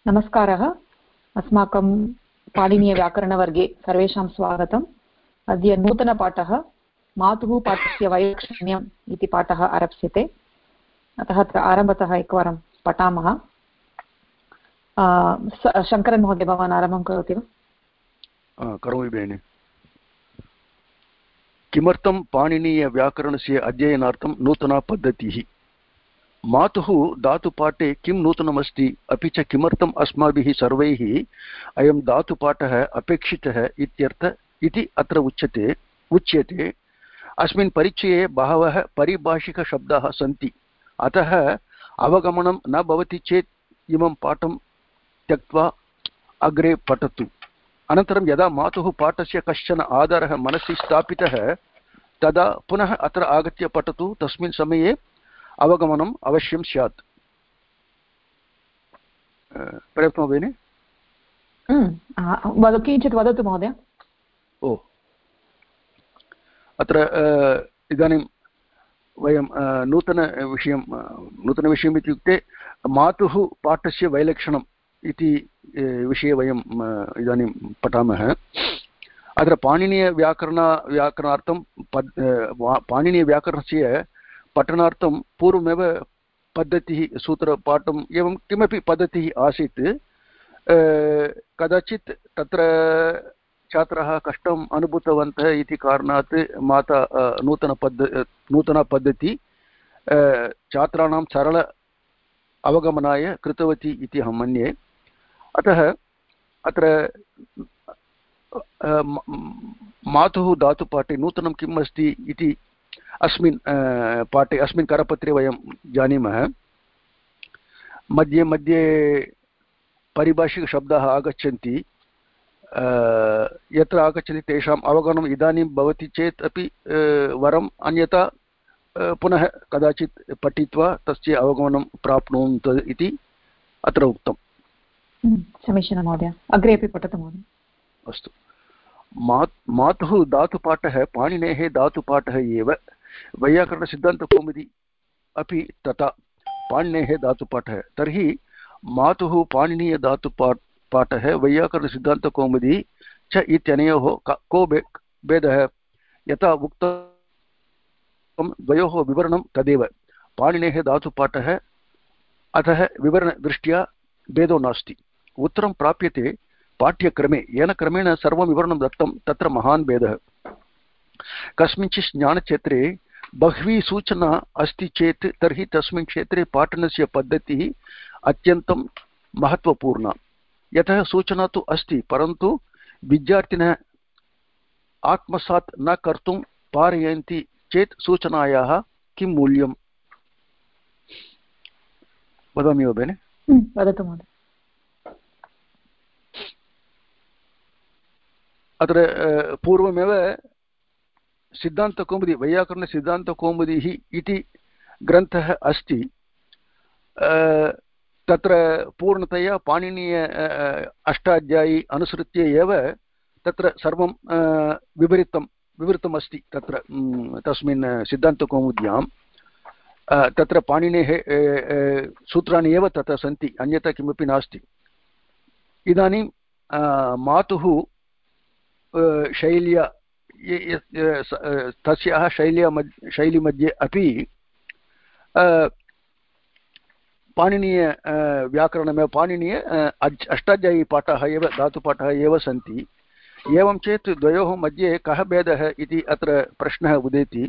नमस्कारः। अस्माकं पाणिनीयव्याकरणवर्गे सर्वेषां स्वागतम्। अद्य नूतनपाठः मातुः पाठस्य वैलक्षण्यम् इति पाठः आरप्स्यते। अतः अत्र आरम्भतः एकवारं पठामः। शङ्करन् महोदय, भवान् आरम्भं करोति वा? करोमि भगिनि। किमर्थं पाणिनीयव्याकरणस्य अध्ययनार्थं नूतना पद्धतिः? मातुः धातुपाठे किं नूतनमस्ति, अपि च किमर्थम् अस्माभिः सर्वैः अयं धातुपाठः अपेक्षितः इति अत्र उच्यते। अस्मिन् परिचये बहवः पारिभाषिकशब्दाः सन्ति, अतः अवगमनं न भवति चेत् इमं पाठं त्यक्त्वा अग्रे पठतु। अनन्तरं यदा मातुः पाठस्य कश्चन आधारः मनसि स्थापितः तदा पुनः अत्र आगत्य पठतु। तस्मिन् समये अवगमनम् अवश्यं स्यात्। पर्याप्तं भगिनि? किञ्चित् वदतु महोदय। ओ, अत्र इदानीं वयं नूतनविषयम् इत्युक्ते मातुः पाठस्य वैलक्षणम् इति विषये वयम् इदानीं पठामः। अत्र पाणिनीयव्याकरणार्थं पाणिनीयव्याकरणस्य पठनार्थं पूर्वमेव पद्धतिः, सूत्रपाठम् एवं किमपि पद्धतिः आसीत्। कदाचित् तत्र छात्राः कष्टम् अनुभूतवन्तः इति कारणात् माता नूतना पद्धति छात्राणां सरल अवगमनाय कृतवती इति अहं मन्ये। अतः अत्र मातुः धातुपाठे नूतनं किम् अस्ति इति अस्मिन् पाठे, अस्मिन् करपत्रे वयं जानीमः। मध्ये मध्ये पारिभाषिकशब्दाः आगच्छन्ति। यत्र आगच्छन्ति तेषाम् अवगमनम् इदानीं भवति चेत् अपि वरम्, अन्यथा पुनः कदाचित् पठित्वा तस्य अवगमनं प्राप्नुवन्त इति अत्र उक्तम्। समीचीनं महोदय, अग्रे अपि पठतु महोदय। अस्तु। मातुः धातुपाठः पाणिनेः धातुपाठः एव। वैयाकरणसिद्धान्तकौमुदी अपि तथा पाणिनेः धातुपाठः। तर्हि मातुः पाणिनीयधातुपाठः वैयाकरणसिद्धान्तकौमुदी च इत्यनयोः को भेदः? यथा उक्तं द्वयोः विवरणं तदेव। पाणिनेः धातुपाठः, अतः विवरणदृष्ट्या भेदो नास्ति। उत्तरं प्राप्यते पाठ्यक्रमे। येन क्रमेण सर्वं विवरणं दत्तं तत्र महान् भेदः। कस्मिंश्चित् ज्ञानक्षेत्रे बह्वी सूचना अस्ति चेत् तर्हि तस्मिन् क्षेत्रे पाठनस्य पद्धतिः अत्यन्तं महत्त्वपूर्णा। यतः सूचना तु अस्ति, परन्तु विद्यार्थिनः आत्मसात् न कर्तुं पारयन्ति चेत् सूचनायाः किं मूल्यम्? वदामि वा भगिनि? वदतु महोदय। अत्र पूर्वमेव सिद्धान्तकौमुदी, वैयाकरणसिद्धान्तकौमुदिः इति ग्रन्थः अस्ति। तत्र पूर्णतया पाणिनीय अष्टाध्यायी अनुसृत्य एव तत्र सर्वं विवृतमस्ति। तत्र तस्मिन् सिद्धान्तकौमुद्यां तत्र पाणिनेः सूत्राणि एव तत्र सन्ति, अन्यथा किमपि नास्ति। इदानीं मातुः शैल्या, तस्याः शैलीमध्ये अपि पाणिनीय व्याकरणमेव, पाणिनीय अष्टाध्यायी पाठाः एव, धातुपाठाः एव सन्ति। एवं चेत् द्वयोः मध्ये कः भेदः इति अत्र प्रश्नः उदेति।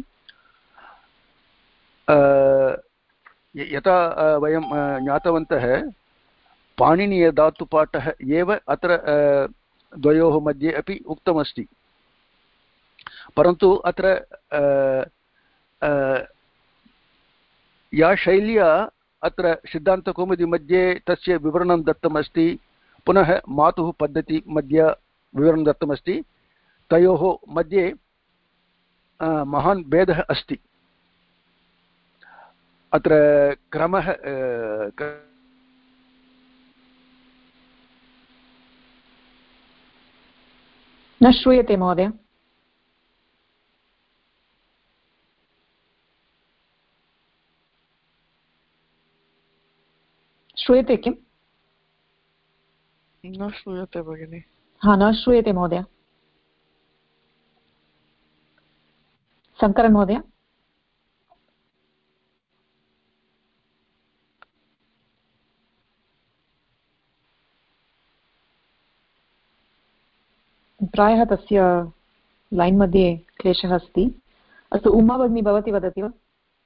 यथा वयं ज्ञातवन्तः, पाणिनीयधातुपाठः एव अत्र द्वयोः मध्ये अपि उक्तमस्ति। परन्तु अत्र या शैल्या अत्र सिद्धान्तकौमुदी मध्ये तस्य विवरणं दत्तमस्ति, पुनः मातुः पद्धति मध्ये विवरणं दत्तमस्ति, तयोः मध्ये महान् भेदः अस्ति। अत्र क्रमः न श्रूयते महोदय। श्रूयते किम्? न श्रूयते भगिनि। हा, न श्रूयते महोदय। शङ्करन् महोदय। प्रायः तस्य लैन् मध्ये क्लेशः अस्ति। अस्तु, उमा भगिनी भवती वदति वा?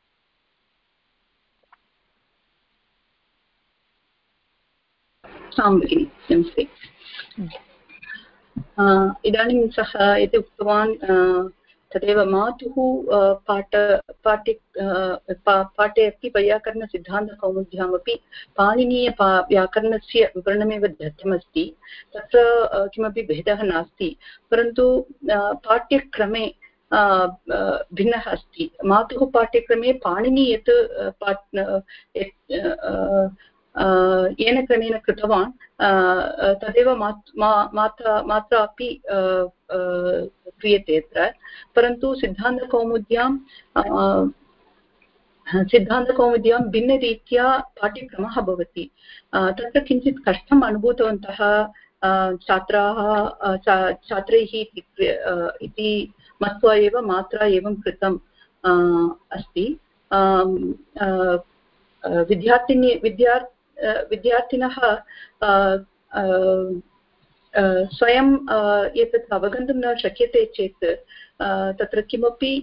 आं भगिनि, नमस्ते। इदानीं सः यत् उक्तवान् तदेव मातुः पाठे अपि वैयाकरणसिद्धान्तकौमुद्यामपि पाणिनीय व्याकरणस्य विवरणमेव दत्तमस्ति। तत्र किमपि भेदः नास्ति, परन्तु पाठ्यक्रमे भिन्नः अस्ति। मातुः पाठ्यक्रमे पाणिनि यत् येन क्रमेण कृतवान् तदेव मात्रा अपि क्रियते अत्र। परन्तु सिद्धान्तकौमुद्यां भिन्नरीत्या पाठ्यक्रमः भवति। तत्र किञ्चित् कष्टम् अनुभूतवन्तः छात्रैः इति मत्वा एव मात्रा एवं कृतम् अस्ति। विद्यार्थिनः स्वयं एतत् अवगन्तुं न शक्यते चेत् तत्र किमपि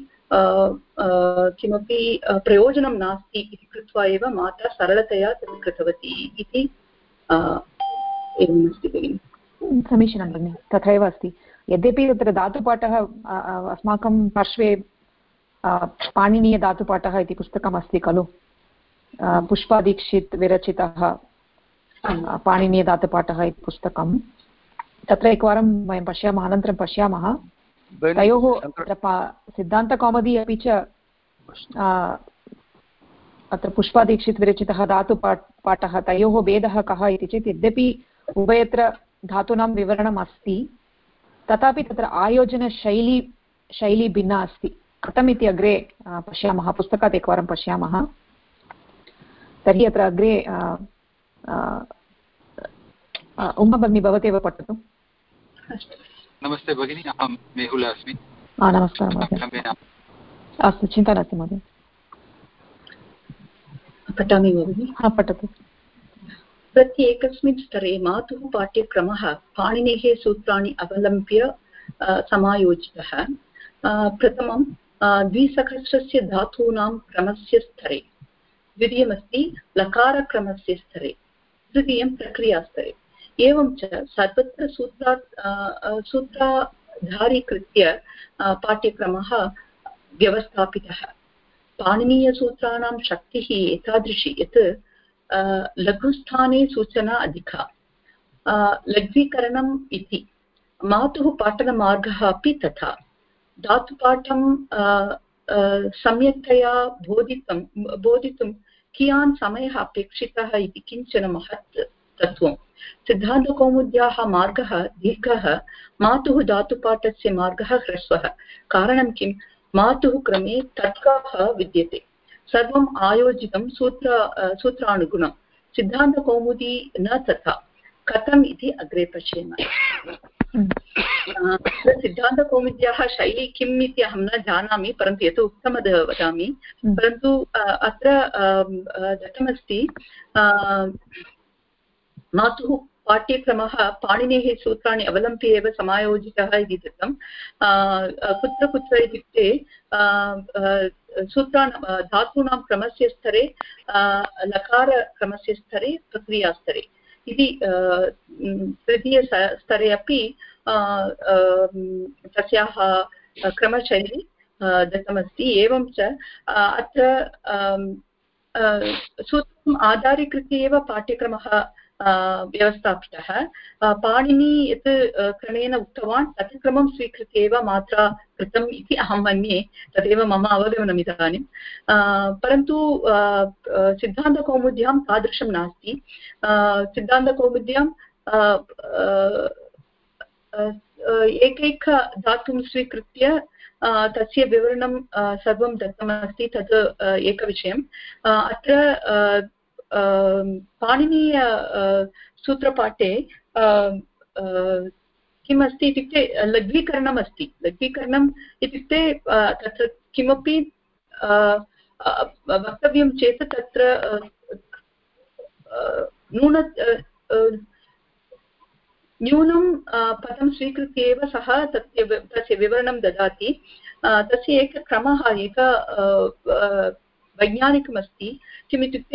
प्रयोजनं नास्ति इति कृत्वा एव माता सरलतया तत् कृतवती इति एवम् अस्ति भगिनि। समीचीनं भगिनि, तथैव अस्ति। यद्यपि तत्र धातुपाठः अस्माकं पार्श्वे पाणिनीयधातुपाठः इति पुस्तकम् अस्ति खलु, पुष्पादीक्षित् विरचितः पाणिनीयधातुपाठः इति पुस्तकं। तत्र एकवारं वयं पश्यामः, अनन्तरं पश्यामः तयोः सिद्धान्तकौमुदी अपि च अत्र पुष्पादीक्षित् विरचितः धातुपाठः, तयोः भेदः कः इति चेत् यद्यपि उभयत्र धातूनां विवरणम् अस्ति, तथापि तत्र आयोजनशैली भिन्ना अस्ति। कथम् इति अग्रे पश्यामः, पुस्तकात् एकवारं पश्यामः। तर्हि अत्र अग्रे उमा भगिनी भवतेव पठतु। नमस्ते भगिनी, अहं मेहुल अस्मि। नमस्कारः महोदय। अस्तु, चिन्ता नास्ति महोदय। पठामि भगिनि? हा, पठतु। प्रत्येकस्मिन् स्तरे मातुः पाठ्यक्रमः पाणिनेः सूत्राणि अवलम्ब्य समायोजितः। प्रथमं द्विसहस्रस्य धातूनां क्रमस्य स्तरे, द्वितीयमस्ति लकारक्रमस्य स्तरे, तृतीयं प्रक्रियास्तरे। एवं च सर्वत्र सूत्राधारीकृत्य पाठ्यक्रमः व्यवस्थापितः। पाणिनीयसूत्राणां शक्तिः एतादृशी यत् लघुस्थाने सूचना अधिका। लघ्वीकरणम् इति मातुः पाठनमार्गः अपि तथा। धातुपाठं सम्यक्तया बोधितुं कियान् समयः अपेक्षितः इति किञ्चन महत् तत्त्वं। सिद्धान्तकौमुद्याः मार्गः दीर्घः, मातुः धातुपाठस्य मार्गः ह्रस्वः। कारणं किं? मातुः क्रमे तर्कः विद्यते, सर्वम् आयोजितं सूत्रानुगुणं। सिद्धान्तकौमुदी न तथा। कथम् इति अग्रे पश्येम। सिद्धान्तकौमुद्याः शैली किम् इति अहं न जानामि, परन्तु यत् उक्तमद् वदामि। परन्तु अत्र दत्तमस्ति मातुः पाठ्यक्रमः पाणिनेः सूत्राणि अवलम्ब्य एव समायोजितः इति दत्तं। कुत्र कुत्र इत्युक्ते धातूनां क्रमस्य स्तरे, लकारक्रमस्य स्तरे, प्रक्रियास्तरे इति तृतीयस्तरे अपि तस्याः क्रमशैली दत्तमस्ति। एवं च अत्र सूत्रम् आधारीकृत्य एव पाठ्यक्रमः व्यवस्थापितः। पाणिनी यत् क्रमेण उक्तवान् तत् क्रमं स्वीकृत्य एव मात्रा कृतम् इति अहं मन्ये। तदेव मम अवगमनम् इदानीं। परन्तु सिद्धान्तकौमुद्यां तादृशं नास्ति। सिद्धान्तकौमुद्यां एकैक धातुं स्वीकृत्य तस्य विवरणं सर्वं दत्तमस्ति। तत् एकविषयम्। अत्र पाणिनीय सूत्रपाठे किम् अस्ति इत्युक्ते लघ्वीकरणम् अस्ति। लघ्वीकरणम् इत्युक्ते तत्र किमपि वक्तव्यं चेत् तत्र न्यूनं पदं स्वीकृत्य एव सः तस्य विवरणं ददाति। तस्य एकः क्रमः वैज्ञानिकमस्ति। किमित्युक्ते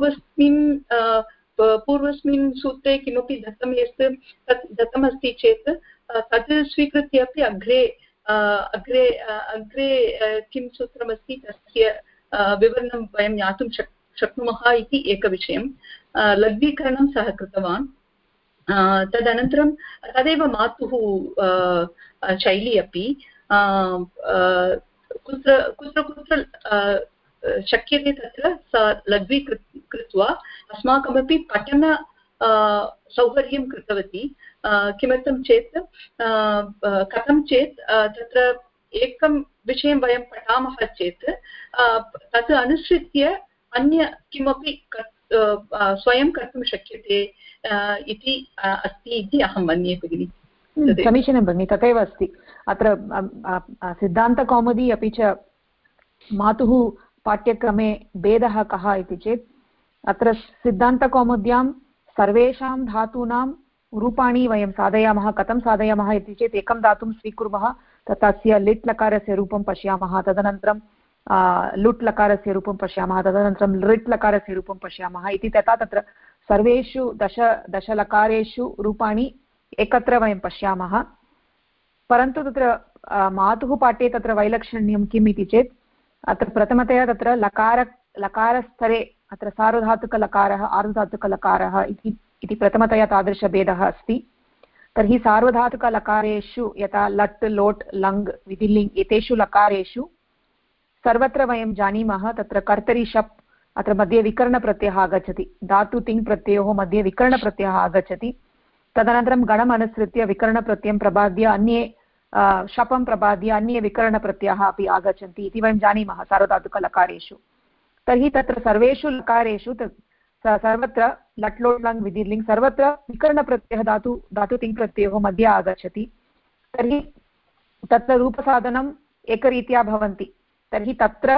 पूर्वस्मिन् सूत्रे किमपि दत्तमस्ति चेत् तद् स्वीकृत्य अपि अग्रे किं सूत्रमस्ति तस्य विवरणं वयं ज्ञातुं शक्नुमः इति एकविषयं। लघ्वीकरणं सः कृतवान्। तदनन्तरं तदेव मातुः शैली अपि कुत्र शक्यते तत्र सा लघ्वीकृत्वा अस्माकमपि पठन सौकर्यं कृतवती। किमर्थं चेत् कथं चेत् तत्र एकं विषयं वयं पठामः चेत् तत् अनुसृत्य अन्य किमपि स्वयं कर्तुं शक्यते इति अस्ति इति अहं मन्ये भगिनि। समीचीनं भगिनि, तथैव अस्ति अत्र सिद्धान्तकौमुदी अपि च मातुः पाठ्यक्रमे भेदः कः इति चेत् अत्र सिद्धान्तकौमुद्यां सर्वेषां धातूनां रूपाणि वयं साधयामः। कथं साधयामः इति चेत् एकं धातुं स्वीकुर्मः, तस्य लिट् लकारस्य रूपं पश्यामः, तदनन्तरं लुट् लकारस्य रूपं पश्यामः, तदनन्तरं लृट् लकारस्य रूपं पश्यामः इति तथा तत्र सर्वेषु दशलकारेषु रूपाणि एकत्र वयं पश्यामः। परन्तु तत्र मातुः पाठे तत्र वैलक्षण्यं किम् इति चेत् अत्र प्रथमतया तत्र लकारस्तरे अत्र सार्वधातुकलकारः आर्धधातुकलकारः इति प्रथमतया तादृशभेदः अस्ति। तर्हि सार्वधातुकलकारेषु यथा लट् लोट् लङ् विधिलिङ् एतेषु लकारेषु सर्वत्र वयं जानीमः तत्र कर्तरि शप् अत्र मध्ये विकरणप्रत्ययः आगच्छति। धातु तिङ् प्रत्ययोः मध्ये विकरणप्रत्ययः आगच्छति। तदनन्तरं गणम् अनुसृत्य विकरणप्रत्ययं प्रबाद्य अन्ये शपं प्रबाद्य अन्ये विकरणप्रत्ययाः अपि आगच्छन्ति इति वयं जानीमः सार्वधातुकलकारेषु। तर्हि तत्र सर्वेषु लकारेषु सर्वत्र लट् लोट् लङ् विधिर्लिङ् सर्वत्र विकरणप्रत्ययः धातु तिङ् प्रत्ययोः मध्ये आगच्छति। तर्हि तत्र रूपसाधनम् एकरीत्या भवन्ति। तर्हि तत्र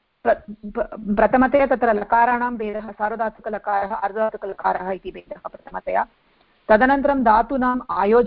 प्रथमतया तत्र लकाराणां भेदः सार्वधातुकलकारः अर्धधातुकलकारः इति भेदः प्रथमतया। तदनन्तरं धातूनाम्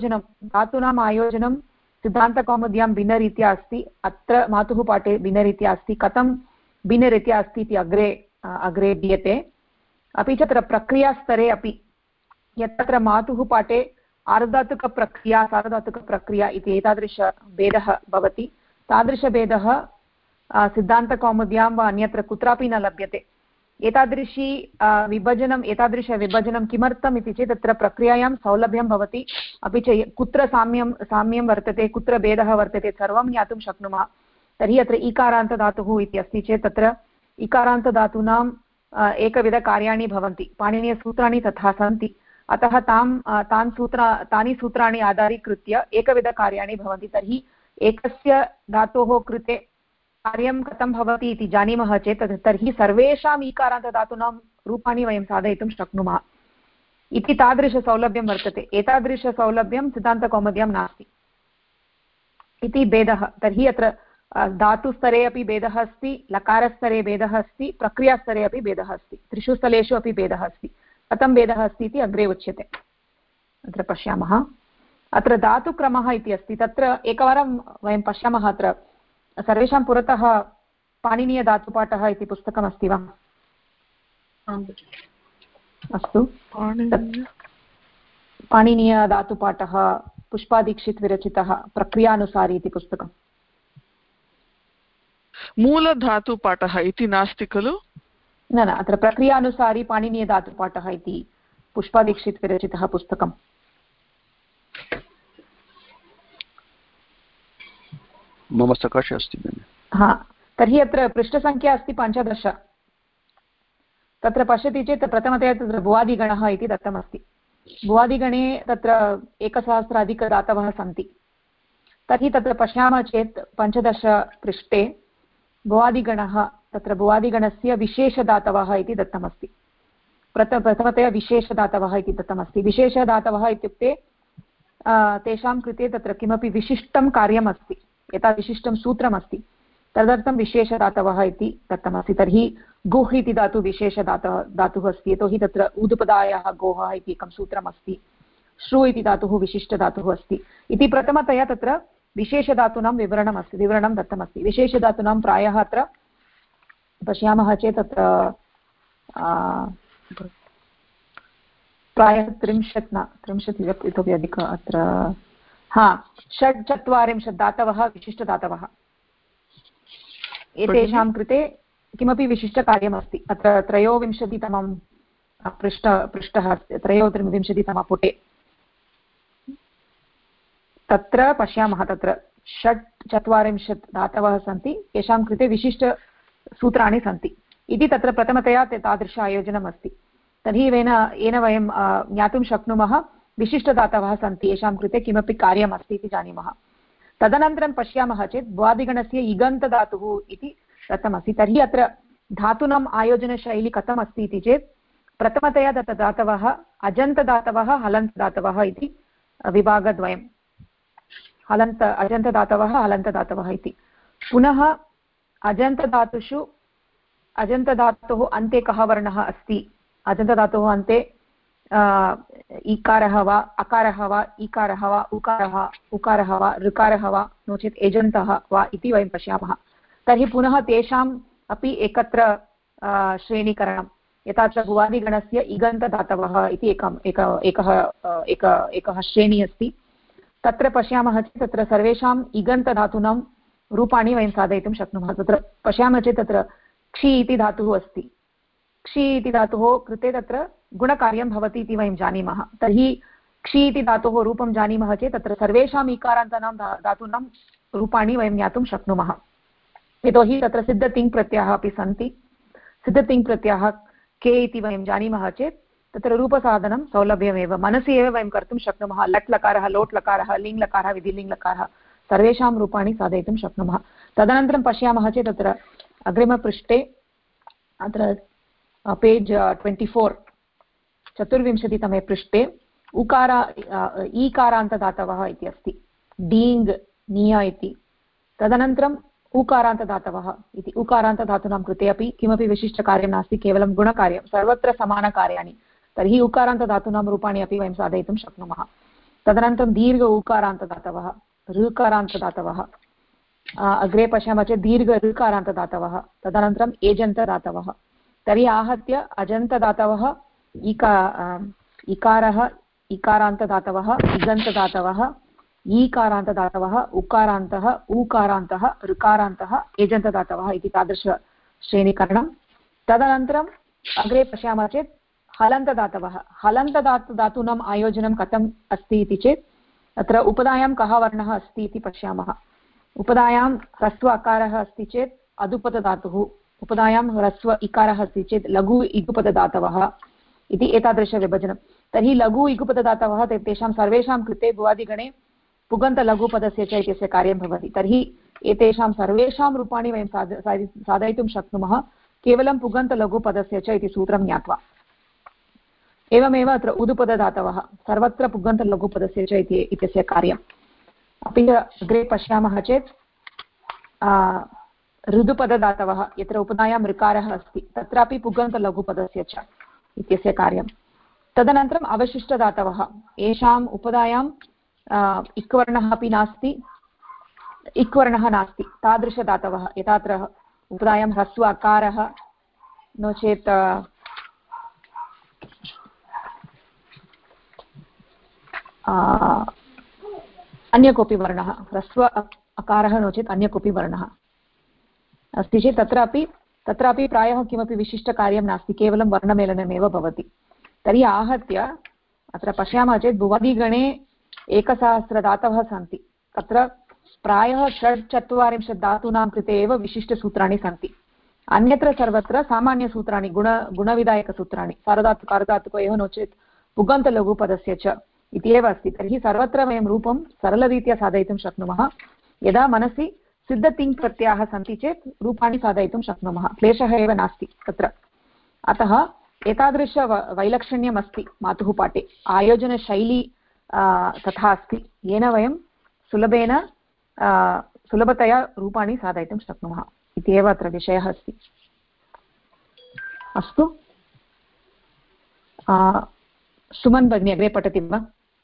आयोजनं सिद्धान्तकौमुद्यां भिन्नरीत्या अस्ति, अत्र मातुः पाठे भिन्नरीत्या अस्ति। कथं भिन्नरीत्या अस्ति इति अग्रे दीयते। अपि च तत्र प्रक्रियास्तरे अपि यत्र मातुः पाठे आर्धधातुकप्रक्रिया सार्वधातुकप्रक्रिया इति एतादृशभेदः भवति, तादृशभेदः सिद्धान्तकौमुद्यां वा अन्यत्र कुत्रापि न लभ्यते। एतादृशविभजनं किमर्थम् इति चेत् तत्र प्रक्रियायां सौलभ्यं भवति, अपि च कुत्र साम्यं वर्तते कुत्र भेदः वर्तते सर्वं ज्ञातुं शक्नुमः। तर्हि अत्र इकारान्तधातुः इति अस्ति चेत् तत्र इकारान्तधातूनाम् एकविधकार्याणि भवन्ति, पाणिनीयसूत्राणि तथा सन्ति। अतः तानि सूत्राणि आधारीकृत्य एकविधकार्याणि भवन्ति। तर्हि एकस्य धातोः कृते कार्यं कथं भवति इति जानीमः चेत् तर्हि सर्वेषाम् ईकारान्तधातूनां रूपाणि वयं साधयितुं शक्नुमः इति तादृशसौलभ्यं वर्तते। एतादृशसौलभ्यं सिद्धान्तकौमुद्यां नास्ति इति भेदः। तर्हि अत्र धातुस्तरे अपि भेदः अस्ति, लकारस्तरे भेदः अस्ति, प्रक्रियास्तरे अपि भेदः अस्ति, त्रिषु स्थलेषु अपि भेदः अस्ति। कथं भेदः अस्ति इति अग्रे उच्यते, अत्र पश्यामः। अत्र धातुक्रमः इति अस्ति, तत्र एकवारं वयं पश्यामः। अत्र सर्वेषां पुरतः पाणिनीयधातुपाठः इति पुस्तकमस्ति वा? अस्तु, पाणिनीयधातुपाठः पुष्पादीक्षित् विरचितः प्रक्रियानुसारी इति पुस्तकम्। मूलधातुपाठः इति नास्ति खलु? न, अत्र प्रक्रियानुसारी पाणिनीयधातुपाठः इति पुष्पादीक्षित् विरचितः पुस्तकम्। मम सकाशे अस्ति। हा, तर्हि अत्र पृष्ठसङ्ख्या अस्ति 15। तत्र पश्यति चेत् प्रथमतया तत्र भुवादिगणः इति दत्तमस्ति। भुवादिगणे तत्र 1000 सन्ति। तर्हि तत्र पश्यामः चेत् 15 पृष्ठे भुवादिगणः, तत्र भुवादिगणस्य विशेषधातवः इति दत्तमस्ति। प्रथमतया विशेषधातवः इति दत्तमस्ति। विशेषधातवः इत्युक्ते तेषां कृते तत्र किमपि विशिष्टं कार्यम् अस्ति, यथा विशिष्टं सूत्रमस्ति, तदर्थं विशेषधातवः इति दत्तमस्ति। तर्हि गुह् इति धातुः विशेषधातुः अस्ति, यतोहि तत्र ऊदुपदायाः गोः इति एकं सूत्रमस्ति। श्रु इति धातुः विशिष्टधातुः अस्ति इति प्रथमतया तत्र विशेषधातूनां विवरणं दत्तमस्ति। विशेषधातूनां प्रायः अत्र पश्यामः चेत् तत्र प्रायः 30 इतोपि अधिक अत्र 46 धातवः विशिष्टधातवः। एतेषां कृते किमपि विशिष्टकार्यमस्ति। अत्र 23तमं पृष्ठः 23तमपुटे तत्र पश्यामः, तत्र 46 धातवः सन्ति, येषां कृते विशिष्टसूत्राणि सन्ति इति तत्र प्रथमतया तादृश आयोजनम् अस्ति। तर्हि येन वयं ज्ञातुं शक्नुमः विशिष्टधातवः सन्ति, येषां कृते किमपि कार्यम् अस्ति इति जानीमः। तदनन्तरं पश्यामः चेत् भ्वादिगणस्य इगन्तधातुः इति दत्तमस्ति। तर्हि अत्र धातूनाम् आयोजनशैली कथम् अस्ति इति चेत् प्रथमतया धातवः अजन्तधातवः हलन्तधातवः इति विभागद्वयम्। अजन्तधातवः हलन्तधातवः इति। पुनः अजन्तधातोः अन्ते कः वर्णः अस्ति, अजन्तधातोः अन्ते इकारः वा अकारः वा इकारः वा उकारः वा ऋकारः वा नो चेत् एजन्तः वा इति वयं पश्यामः। तर्हि पुनः तेषाम् अपि एकत्र श्रेणीकरणं, यथा च भुवादिगणस्य इगन्तधातवः इति एकः श्रेणी अस्ति। तत्र पश्यामः चेत् तत्र सर्वेषाम् इगन्तधातूनां रूपाणि वयं साधयितुं शक्नुमः। तत्र पश्यामः चेत् तत्र क्षि इति धातुः अस्ति। क्षि इति धातुः कृते तत्र गुणकार्यं भवति इति वयं जानीमः। तर्हि क्षि इति धातोः रूपं जानीमः चेत् तत्र सर्वेषाम् इकारान्तानां धातूनां रूपाणि वयं ज्ञातुं शक्नुमः, यतोहि तत्र सिद्धतिङ्प्रत्ययाः अपि सन्ति। सिद्धतिङ्प्रत्ययाः के इति वयं जानीमः चेत् तत्र रूपसाधनं सौलभ्यमेव, मनसि एव वयं कर्तुं शक्नुमः। लट् लकारः, लोट् लकारः, लिङ् लकारः, विधिलिङ् लकारः, सर्वेषां रूपाणि साधयितुं शक्नुमः। तदनन्तरं पश्यामः चेत् तत्र अग्रिमपृष्ठे अत्र पेज् 24 24तमे पृष्ठे ईकारान्तदातवः इति अस्ति, डीङ् निय इति। तदनन्तरम् उकारान्तदातवः इति। उकारान्तधातूनां कृते अपि किमपि विशिष्टकार्यं नास्ति, केवलं गुणकार्यं, सर्वत्र समानकार्याणि। तर्हि उकारान्तधातूनां रूपाणि अपि वयं साधयितुं शक्नुमः। तदनन्तरं दीर्घ उकारान्तदातवः, ऋकारान्तदातवः, अग्रे पश्यामः चेत् दीर्घ ऋकारान्तदातवः, तदनन्तरम् एजन्तदातवः। तर्हि आहत्य अजन्तदातवः, इकारः, इकारान्तदातवः, इगन्तदातवः, ईकारान्तदातवः, उकारान्तः, ऊकारान्तः, ऋकारान्तः, एजन्तदातवः इति तादृशश्रेणीकरणं। तदनन्तरम् अग्रे पश्यामः चेत् हलन्तदातवः। हलन्तदातूनाम् आयोजनं कथम् अस्ति इति चेत् अत्र उपधायां कः वर्णः अस्ति इति पश्यामः। उपधायां ह्रस्व अकारः अस्ति चेत् अदुपतधातुः, उपधायां ह्रस्व इकारः अस्ति चेत् लघु इगुपतधातवः इति एतादृशविभजनं। तर्हि लघु इगुपतधातवः तेषां सर्वेषां कृते भुवादिगणे पुगन्तलघुपदस्य च इत्यस्य कार्यं भवति। तर्हि एतेषां सर्वेषां रूपाणि वयं साधयितुं शक्नुमः केवलं पुगन्तलघुपदस्य च इति सूत्रं ज्ञात्वा। एवमेव अत्र उदुपदधातवः, सर्वत्र पुगन्तलघुपदस्य च इत्यस्य कार्यम्। अपि च अग्रे पश्यामः चेत् ऋदुपदधातवः, यत्र उपधायां ऋकारः अस्ति तत्रापि पुगन्तलघुपदस्य च इत्यस्य कार्यं। तदनन्तरम् अवशिष्टधातवः, येषाम् उपधायां इक्वर्णः अपि नास्ति, इक्वर्णः नास्ति, तादृशधातवः, यथा अत्र उपधायां ह्रस्व अकारः, नो चेत् अन्य कोऽपि वर्णः, ह्रस्व अकारः नो चेत् अन्य कोऽपि वर्णः अस्ति चेत् तत्रापि प्रायः किमपि विशिष्टकार्यं नास्ति, केवलं वर्णमेलनमेव भवति। तर्हि आहत्य अत्र पश्यामः चेत् भुवादिगणे 1000 धातवः सन्ति। तत्र प्रायः 46 धातूनां कृते एव विशिष्टसूत्राणि सन्ति। अन्यत्र सर्वत्र सामान्यसूत्राणि, गुणविधायकसूत्राणि, सारधातुकारधातुकयोः नो चेत् पुगन्तलघुपदस्य च इति एव अस्ति। तर्हि सर्वत्र वयं रूपं सरलरीत्या साधयितुं शक्नुमः। यदा मनसि सिद्धतिङ्प्रत्ययाः सन्ति चेत् रूपाणि साधयितुं शक्नुमः, क्लेशः एव नास्ति तत्र। अतः एतादृशवैलक्षण्यम् अस्ति मातुः पाठे आयोजनशैली तथा अस्ति येन वयं सुलभतया रूपाणि साधयितुं शक्नुमः इति एव अत्र विषयः अस्ति। अस्तु सुमन् भगिनी अग्रे पठति वा?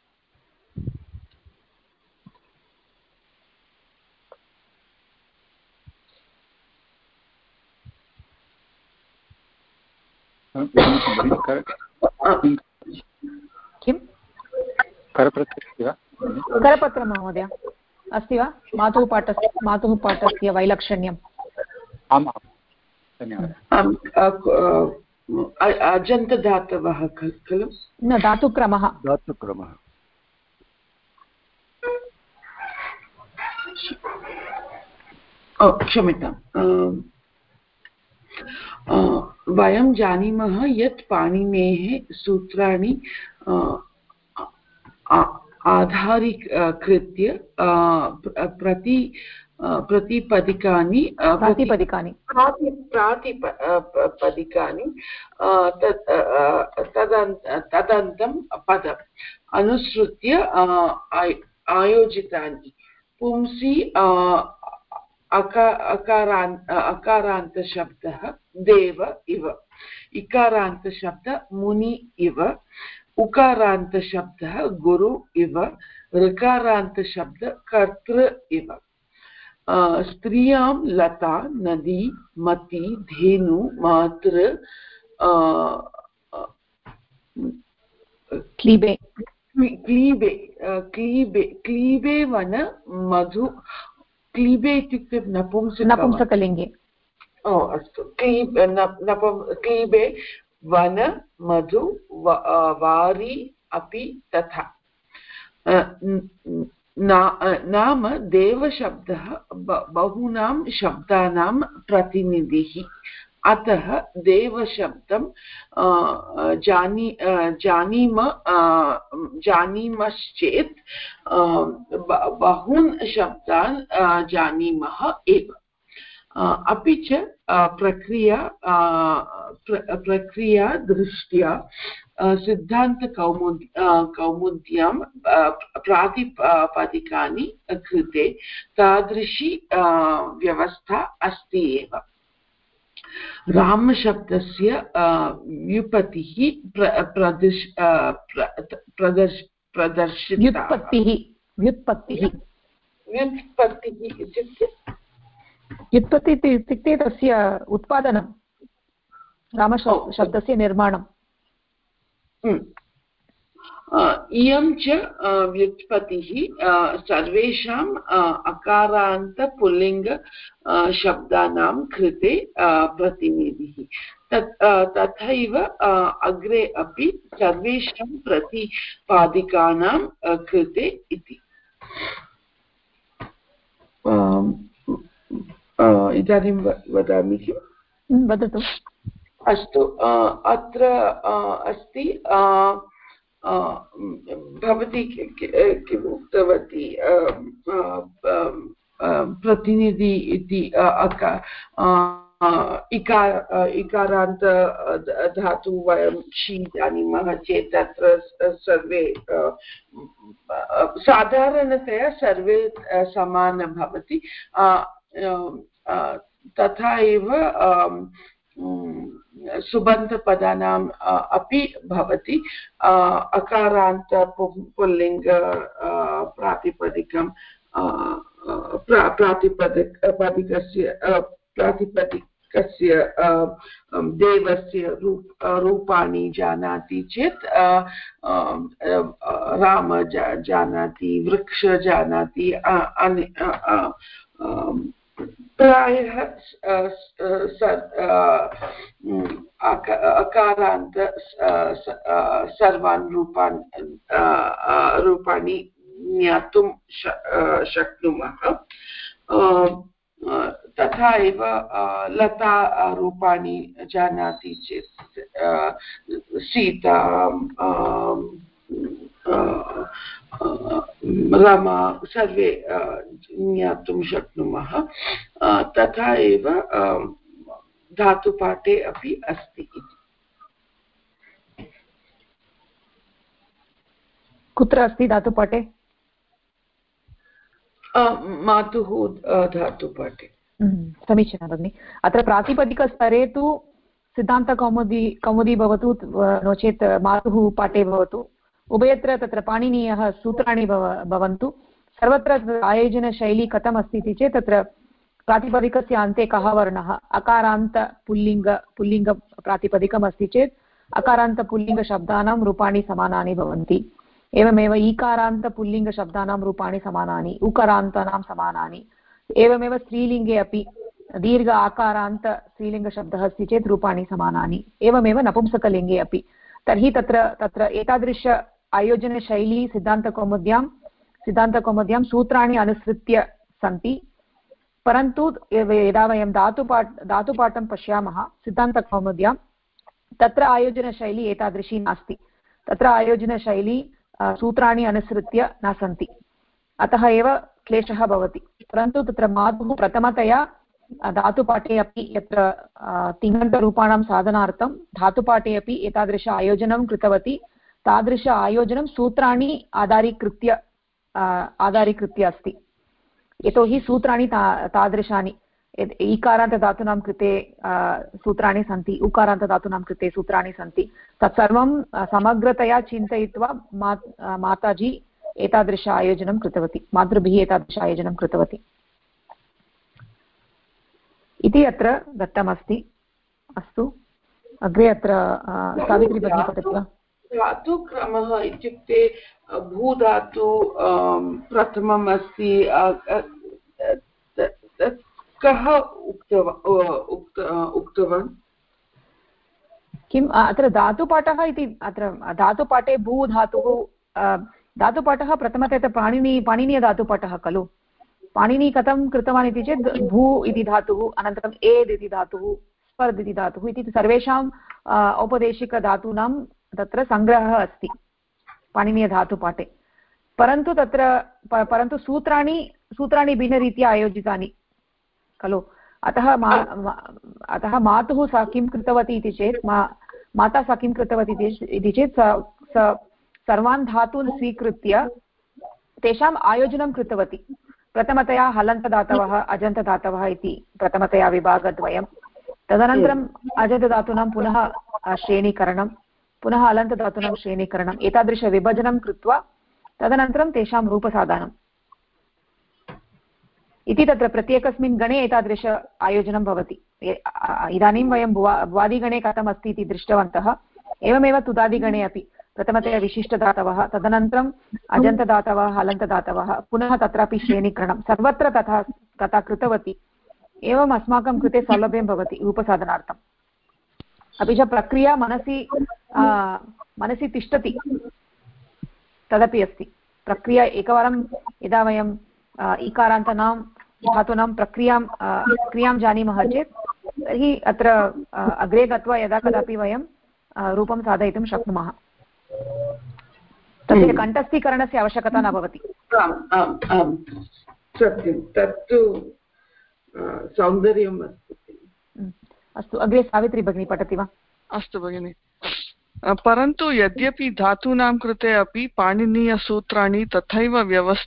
किं करपत्रं महोदय अस्ति वा? मातुः पाठस्य वैलक्षण्यम्। आम् धन्यवादः। अजन्तधातवः खलु? न, धातुक्रमः। क्षम्यताम्। वयं जानीमः यत् पाणिनेः सूत्राणि आधारीकृत्य प्रातिपदिकानि तदन्तं पदम् अनुसृत्य आयोजितानि। पुंसि अकारान्तशब्दः देव इव, इकारान्तशब्दः मुनि इव, उकारान्तशब्दः गुरु इव, ऋकारान्तशब्दः कर्तृ इव। स्त्रियां लता, नदी, मति, धेनु, मातृ, क्लीबे वन, मधु। क्लीबे इत्युक्ते नपुंसकलिङ्गे। अस्तु। क्लीबे वन, मधु, वारी अपि तथा। नाम देवशब्दः बहूनां शब्दानां प्रतिनिधिः। अतः देवशब्दं जानीमश्चेत् बहून् शब्दान् जानीमः एव। अपि च प्रक्रिया दृष्ट्या सिद्धान्तकौमुद्यां प्रातिपदिकानि कृते तादृशी व्यवस्था अस्ति एव। रामशब्दस्य व्युत्पत्तिः इत्युक्ते तस्य उत्पादनं, रामशब्दस्य निर्माणम्। इयं च व्युत्पत्तिः सर्वेषाम् अकारान्त पुल्लिङ्ग शब्दानां कृते प्रतिनिधिः। तथैव अग्रे अपि सर्वेषां प्रतिपादिकानां कृते इति। इदानीं वदामि किम्? वदतु। अस्तु। अत्र अस्ति भवती किम् उक्तवती? प्रतिनिधि इति इकारान्त धातु वयं शी जानीमः चेत् तत्र सर्वे साधारणतया सर्वे समानं भवति। तथा एव सुबन्तपदानाम् अपि भवति। अकारान्त पुल्लिङ्ग प्रातिपदिकं प्रातिपदिकस्य देवस्य रूपाणि जानाति चेत् राम जानाति, वृक्ष जानाति, प्रायः अकारान्त सर्वान् रूपाणि ज्ञातुं शक्नुमः। तथा एव लता रूपाणि जानाति चेत् सीता, रमा सर्वे ज्ञातुं शक्नुमः। तथा एव धातुपाठे अपि अस्ति इति। कुत्र अस्ति धातुपाठे? मातुः धातुपाठे। समीचीनं भगिनि। अत्र प्रातिपदिकस्तरे तु कौमुदी भवतु नो चेत् मातुः पाठे भवतु, उभयत्र तत्र पाणिनीयः सूत्राणि भवन्तु। सर्वत्र आयोजनशैली कथम् अस्ति इति चेत् तत्र प्रातिपदिकस्य अन्ते कः वर्णः, अकारान्त पुल्लिङ्गप्रातिपदिकम् अस्ति चेत् अकारान्तपुल्लिङ्गशब्दानां रूपाणि समानानि भवन्ति। एवमेव ईकारान्तपुल्लिङ्गशब्दानां रूपाणि समानानि, उकारान्तानां समानानि। एवमेव स्त्रीलिङ्गे अपि दीर्घ आकारान्त स्त्रीलिङ्गशब्दः अस्ति चेत् रूपाणि समानानि। एवमेव नपुंसकलिङ्गे अपि। तर्हि तत्र एतादृश आयोजनशैली सिद्धान्तकौमुद्यां सूत्राणि अनुसृत्य सन्ति। परन्तु यदा वयं धातुपाठं पश्यामः सिद्धान्तकौमुद्यां, तत्र आयोजनशैली एतादृशी नास्ति। तत्र आयोजनशैली सूत्राणि अनुसृत्य न सन्ति, अतः एव क्लेशः भवति। परन्तु तत्र मातुः प्रथमतया धातुपाठे अपि यत्र तिङन्तरूपाणां साधनार्थं धातुपाठे अपि एतादृश आयोजनं कृतवती। तादृश आयोजनं सूत्राणि आधारीकृत्य अस्ति। यतोहि सूत्राणि तादृशानि, ईकारान्तधातूनां कृते सूत्राणि सन्ति, उकारान्तधातूनां कृते सूत्राणि सन्ति। तत्सर्वं समग्रतया चिन्तयित्वा माताजी एतादृश आयोजनं कृतवती, मातृभिः एतादृश आयोजनं कृतवती इति अत्र दत्तमस्ति। अस्तु, अग्रे अत्र सावित्री भगिनी पठति वा? धातुक्रमः इत्युक्ते भूधातु प्रथमम् अस्ति। कः उक्तवान्? किम् अत्र धातुपाठः इति? अत्र धातुपाठे भू धातुः, धातुपाठः प्रथमतया पाणिनीयधातुपाठः खलु। पाणिनी कथं कृतवान् इति चेत् भू इति धातुः, अनन्तरम् एद् इति धातुः, स्पर्द् इति धातुः इति सर्वेषाम् औपदेशिकधातूनां तत्र सङ्ग्रहः अस्ति पाणिनीयधातुपाठे। परन्तु सूत्राणि भिन्नरीत्या आयोजितानि खलु। अतः मातुः सा किं कृतवती इति चेत्, माता सा किं कृतवती इति चेत् सर्वान् धातून् स्वीकृत्य तेषाम् आयोजनं कृतवती। प्रथमतया हलन्तदातवः अजन्तदातवः इति प्रथमतया विभागद्वयं, तदनन्तरम् अजन्तदातूनां पुनः श्रेणीकरणं, पुनः हलन्तदातूनां श्रेणीकरणम्, एतादृशविभजनं कृत्वा तदनन्तरं तेषां रूपसाधनम् इति तत्र प्रत्येकस्मिन् गणे एतादृश आयोजनं भवति। इदानीं वयं भ्वादिगणे कथम् अस्ति इति दृष्टवन्तः। एवमेव तुदादिगणे अपि प्रथमतया विशिष्टदातवः, तदनन्तरम् अजन्तदातवः, हलन्तदातवः, पुनः तत्रापि श्रेणीकरणं, सर्वत्र तथा कृतवती। एवम् अस्माकं कृते सौलभ्यं भवति रूपसाधनार्थम्। अपि च प्रक्रिया मनसि तिष्ठति, तदपि अस्ति। प्रक्रिया एकवारं यदा वयं इकारान्तानां धातूनां क्रियां जानीमः चेत् तर्हि अत्र अग्रे गत्वा यदा कदापि वयं रूपं साधयितुं शक्नुमः। तस्य कण्ठस्थीकरणस्य आवश्यकता न भवति। सत्यं, तत्तु सौन्दर्यम् अस्ति। अस्तु, अग्रे सावित्री भगिनी पठति वा? अस्तु भगिनि। परन्तु यद्यपि धातूनां कृते अपि पाणिनीयसूत्राणि तथैव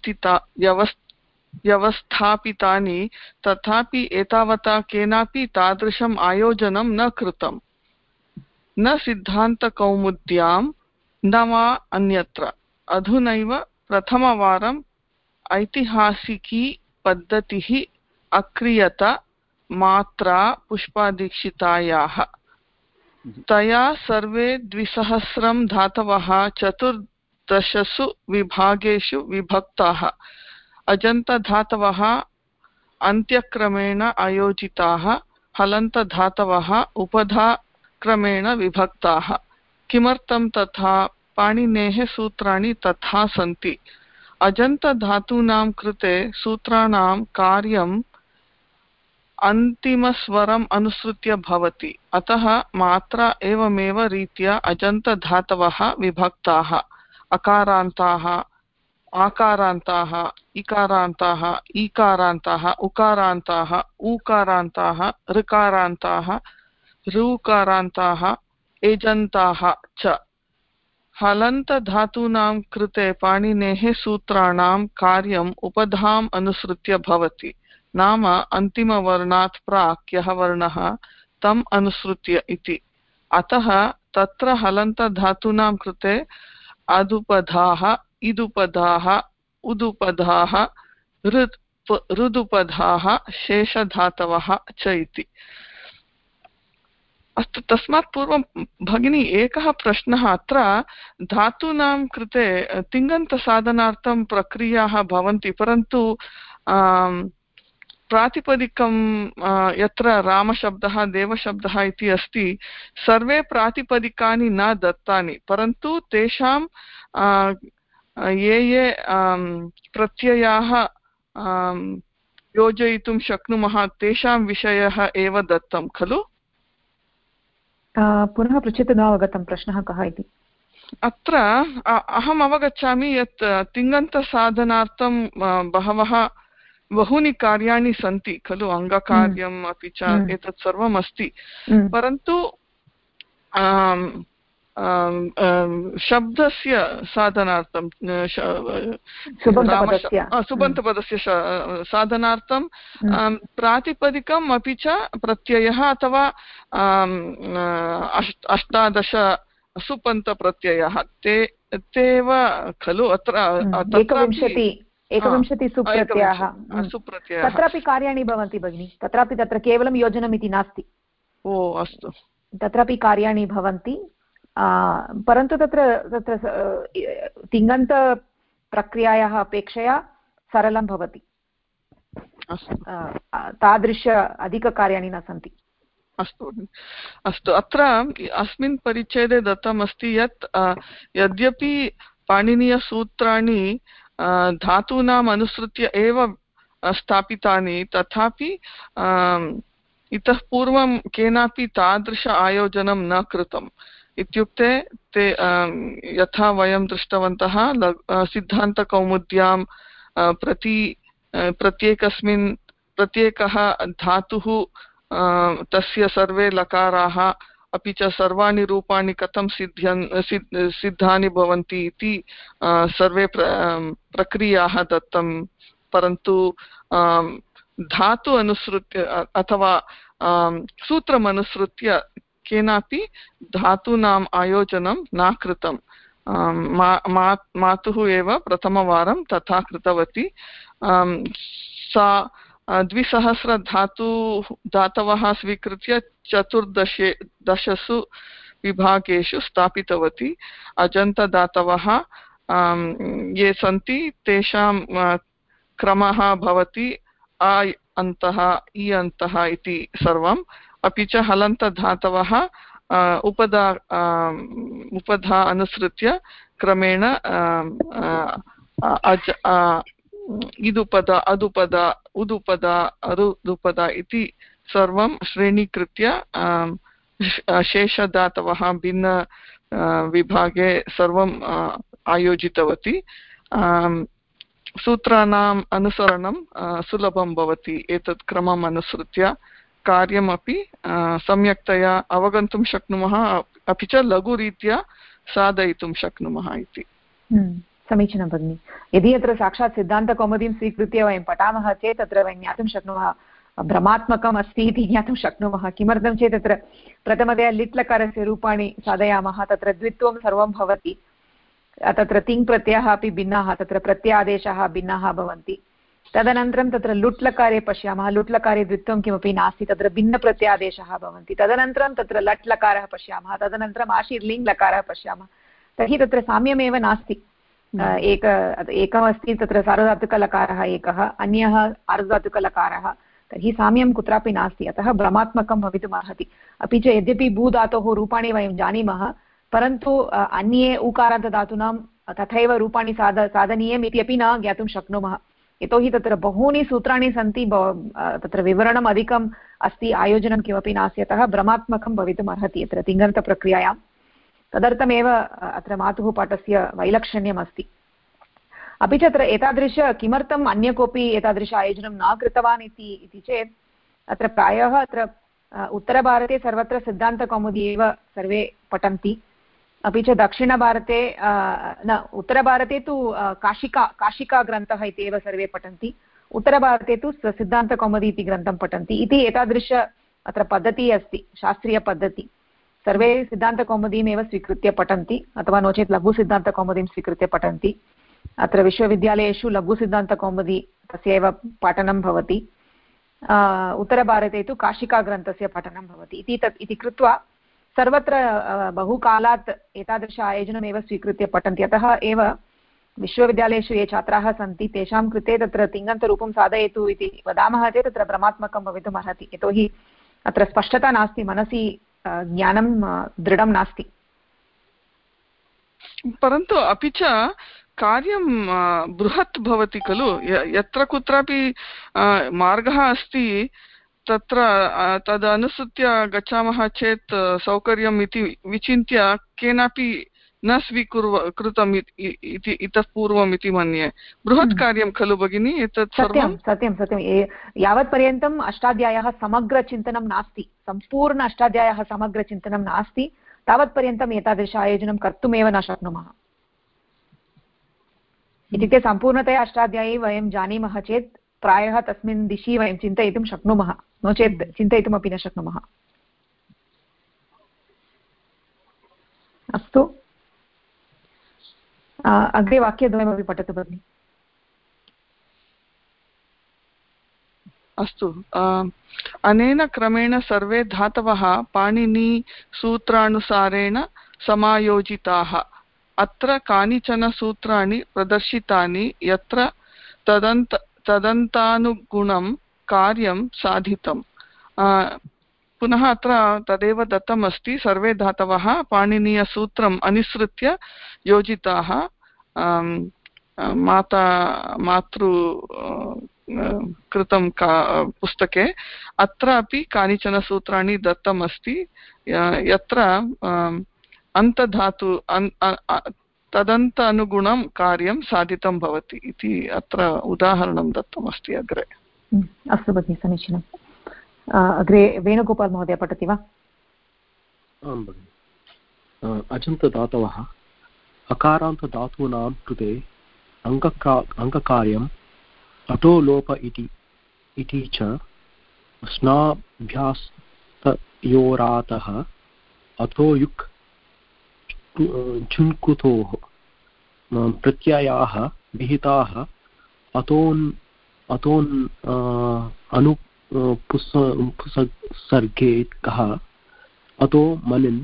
व्यवस्थापितानि, तथापि एतावता केनापि तादृशम् आयोजनं न कृतम्, न सिद्धान्तकौमुद्यां न वा अन्यत्र। अधुनैव प्रथमवारम् ऐतिहासिकी पद्धतिः अक्रियत मात्रा पुष्पादीक्षितायाः। तया सर्वे 2000 धातवः 14 विभागेषु विभक्ताः। अजन्तधातवः अन्त्यक्रमेण आयोजिताः, हलन्तधातवः उपधाक्रमेण विभक्ताः। किमर्थं तथा? पाणिनेः सूत्राणि तथा सन्ति। अजन्तधातूनां कृते सूत्राणां कार्यम् अन्तिमस्वरम् अनुसृत्य भवति, अतः मात्रा एवमेव रीत्या अजन्तधातवः विभक्ताः। अकारान्ताः, आकारान्ताः, इकारान्ताः, ईकारान्ताः, उकारान्ताः, ऊकारान्ताः, ऋकारान्ताः, ऋकारान्ताः, एजन्ताः च हलन्तधातूनां कृते पाणिनेः सूत्राणां कार्यम् उपधाम् अनुसृत्य भवति, नाम अन्तिमवर्णात् प्राक् यः वर्णः तम् अनुसृत्य इति। अतः तत्र हलन्तधातूनां कृते अदुपधाः, इदुपधाः, उदुपधाः, ऋदुपधाः, शेषधातवः च इति। अस्तु, तस्मात् पूर्वं भगिनी एकः प्रश्नः। अत्र धातूनां कृते तिङन्तसाधनार्थं प्रक्रियाः भवन्ति, परन्तु प्रातिपदिकं यत्र रामशब्दः देवशब्दः इति अस्ति, सर्वे प्रातिपदिकानि न दत्तानि, परन्तु तेषां ये ये प्रत्ययाः योजयितुं शक्नुमः तेषां विषयः एव दत्तं खलु? पुनः पृच्छतु, न अवगतं प्रश्नः कः इति। अत्र अहम् अवगच्छामि यत् तिङन्तसाधनार्थं बहूनि कार्याणि सन्ति खलु, अङ्गकार्यम् अपि च एतत् सर्वम् अस्ति, परन्तु शब्दस्य साधनार्थं सुबन्तपदस्य साधनार्थं प्रातिपदिकम् अपि च प्रत्ययः अथवा अष्टादश सुपन्तप्रत्ययः ते एव खलु। अत्र 21 सुप्रत्ययाः, तत्रापि कार्याणि भवन्ति भगिनि, तत्रापि तत्र केवलं योजनम् इति नास्ति। ओ अस्तु, तत्रापि कार्याणि भवन्ति, परन्तु तत्र तिङन्तप्रक्रियायाः अपेक्षया सरलं भवति, तादृश अधिककार्याणि न सन्ति। अस्तु अस्तु, अत्र अस्मिन् परिच्छेदे दत्तमस्ति यत् यद्यपि पाणिनीयसूत्राणि धातूनाम् अनुसृत्य एव स्थापितानि, तथापि इतः पूर्वं केनापि तादृश आयोजनं न कृतम्। इत्युक्ते ते यथा वयं दृष्टवन्तः सिद्धान्तकौमुद्यां प्रत्येकः धातुः तस्य सर्वे लकाराः अपि च सर्वाणि रूपाणि कथं सिद्धानि भवन्ति इति सर्वे प्रक्रियाः दत्तं, परन्तु धातु अनुसृत्य अथवा सूत्रमनुसृत्य केनापि धातूनाम् आयोजनं न कृतं। मातुः एव प्रथमवारं तथा कृतवती। सा 200 धातवः स्वीकृत्य 14 विभागेषु स्थापितवती। अजन्तदातवः ये सन्ति तेषां क्रमः भवति अ अन्तः, इ अन्तः इति सर्वम्। अपि च हलन्तधातवः उपधा अनुसृत्य क्रमेण इदुपद, अदुपद, उदुपद, अरुदुपद इति सर्वं श्रेणीकृत्य शेषधातवः भिन्न विभागे सर्वम् आयोजितवती। सूत्राणाम् अनुसरणं सुलभं भवति, एतत् क्रमम् अनुसृत्य कार्यमपि सम्यक्तया अवगन्तुं शक्नुमः, अपि च लघुरीत्या साधयितुं शक्नुमः इति। समीचीनं भगिनि। यदि अत्र साक्षात् सिद्धान्तकौमुदीं स्वीकृत्य वयं पठामः चेत् तत्र वयं ज्ञातुं शक्नुमः भ्रमात्मकम् अस्ति इति ज्ञातुं शक्नुमः। किमर्थं चेत् तत्र प्रथमतया लिट्लकारस्य रूपाणि साधयामः, तत्र द्वित्वं सर्वं भवति, तत्र तिङ् प्रत्ययः अपि भिन्नाः, तत्र प्रत्यादेशाः भिन्नाः भवन्ति। तदनन्तरं तत्र लुट्लकारे पश्यामः, लुट्लकारे द्वित्वं किमपि नास्ति, तत्र भिन्नप्रत्यादेशाः भवन्ति। तदनन्तरं तत्र लट्लकारः पश्यामः, तदनन्तरम् आशीर्लिङ्ग् लकारः पश्यामः, तर्हि तत्र साम्यमेव नास्ति। एकमस्ति तत्र सार्वधातुकलकारः एकः, अन्यः आर्धधातुकलकारः, तर्हि साम्यं कुत्रापि नास्ति, अतः भ्रमात्मकं भवितुम् अर्हति। अपि च यद्यपि भूधातोः रूपाणि वयं जानीमः, परन्तु अन्ये उकारान्तधातूनां तथैव रूपाणि साधनीयम् इति अपि न ज्ञातुं शक्नुमः, यतोहि तत्र बहूनि सूत्राणि सन्ति, तत्र विवरणम् अधिकम् अस्ति, आयोजनं किमपि नास्ति, अतः भ्रमात्मकं भवितुम् अर्हति अत्र तिङन्तप्रक्रियायां। तदर्थमेव अत्र मातुः पाठस्य वैलक्षण्यम् अस्ति। अपि च अत्र एतादृश किमर्थम् अन्य कोऽपि एतादृश आयोजनं न कृतवान् इति चेत् अत्र प्रायः अत्र उत्तरभारते सर्वत्र सिद्धान्तकौमुदी एव सर्वे पठन्ति, अपि च दक्षिणभारते न उत्तरभारते तु काशिकाग्रन्थः इति एव सर्वे पठन्ति, उत्तरभारते तु सिद्धान्तकौमुदी इति ग्रन्थं पठन्ति इति एतादृश अत्र पद्धतिः अस्ति, शास्त्रीयपद्धतिः। सर्वे सिद्धान्तकौमुदीमेव स्वीकृत्य पठन्ति अथवा नो चेत् लघुसिद्धान्तकौमुदीं स्वीकृत्य पठन्ति। अत्र विश्वविद्यालयेषु लघुसिद्धान्तकौमुदी तस्यैव पाठनं भवति, उत्तरभारते तु काशिकाग्रन्थस्य पठनं भवति इति कृत्वा सर्वत्र बहुकालात् एतादृश आयोजनमेव स्वीकृत्य पठन्ति। अतः एव विश्वविद्यालयेषु ये छात्राः सन्ति तेषां कृते तत्र तिङन्तरूपं साधयतु इति वदामः चेत् तत्र भ्रमात्मकं भवितुम् अर्हति, यतोहि अत्र स्पष्टता नास्ति, मनसि ज्ञानं दृढं नास्ति। परन्तु अपि च कार्यं बृहत् भवति खलु, यत्र कुत्रापि मार्गः अस्ति तत्र तदनुसृत्य गच्छामः चेत् सौकर्यम् इति विचिन्त्य केनापि न कृतम् इति इतः पूर्वम् इति मन्ये। बृहत् कार्यं खलु भगिनी एतत् सर्वं? सत्यं सत्यं। यावत्पर्यन्तम् अष्टाध्यायः समग्रचिन्तनं नास्ति, सम्पूर्ण अष्टाध्यायः समग्रचिन्तनं नास्ति, तावत्पर्यन्तम् एतादृश आयोजनं कर्तुमेव न शक्नुमः। इत्युक्ते सम्पूर्णतया अष्टाध्यायी वयं जानीमः चेत् प्रायः तस्मिन् दिशि वयं चिन्तयितुं शक्नुमः, नो चेत् चिन्तयितुमपि न शक्नुमः। अस्तु, अग्रे वाक्यद्वयमपि पठतु भगिनि। अस्तु, अनेन क्रमेण सर्वे धातवः पाणिनीसूत्रानुसारेण समायोजिताः। अत्र कानिचन सूत्राणि प्रदर्शितानि यत्र तदन्तानुगुणं कार्यं साधितं। पुनः अत्र तदेव दत्तम् अस्ति, सर्वे धातवः पाणिनीयसूत्रम् अनुसृत्य योजिताः। मातृ कृतं पुस्तके अत्रापि कानिचन सूत्राणि दत्तम् अस्ति यत्र अन्तधातु तदन्त अनुगुणं कार्यं साधितं भवति इति अत्र उदाहरणं दत्तम् अस्ति अग्रे। अस्तु भगिनि, समीचीनम्। अग्रे वेणुगोपाल् महोदय पठति वा? आं भगिनि। अजन्तधातवः अकारान्तधातूनां कृते अङ्गकार्यम् अटोलोप इति च स्नाभ्यास्तयोरातः अथो युक् झुन्कुतोः प्रत्ययाः विहिताः अतोन् अनुपुसर्गे कः अतो मनिन्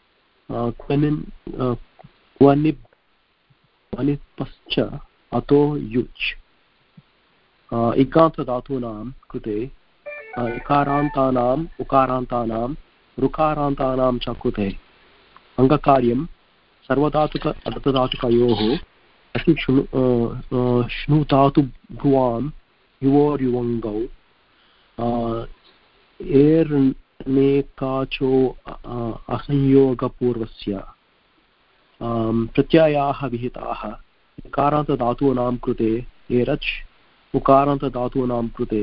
क्वनिब् वनिपश्च अतो युच्। इकान्तधातूनां कृते इकारान्तानाम् उकारान्तानां ऋकारान्तानां च कृते अङ्गकार्यं सर्वधातुक अर्धधातुकयोः अति श्नुधातुभ्रुवां युवोर्युवङ्गौ एर्नेकाचो असंयोगपूर्वस्य प्रत्ययाः विहिताः। इकारान्तधातूनां कृते एरच्, उकारान्तधातूनां कृते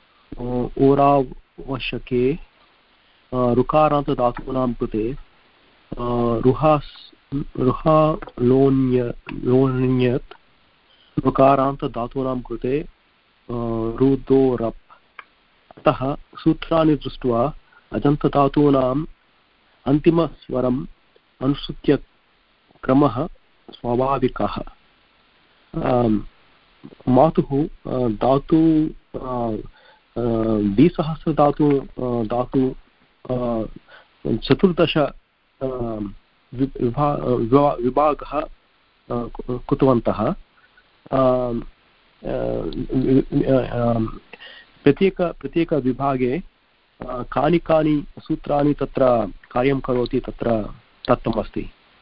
ओरावश्यके, ऋकारान्तधातूनां कृते रुहालोन्यत्, ऋकारान्तधातूनां कृते रुदोरप्। अतः सूत्राणि दृष्ट्वा अजन्तधातूनाम् अन्तिमस्वरम् अनुसृत्य क्रमः स्वाभाविकः। मातुः धातु द्विसहस्रधातु चतुर्दश विभागः कृतवन्तः। प्रत्येकविभागे कानि सूत्राणि तत्र कार्यं करोति तत्र दत्तमस्ति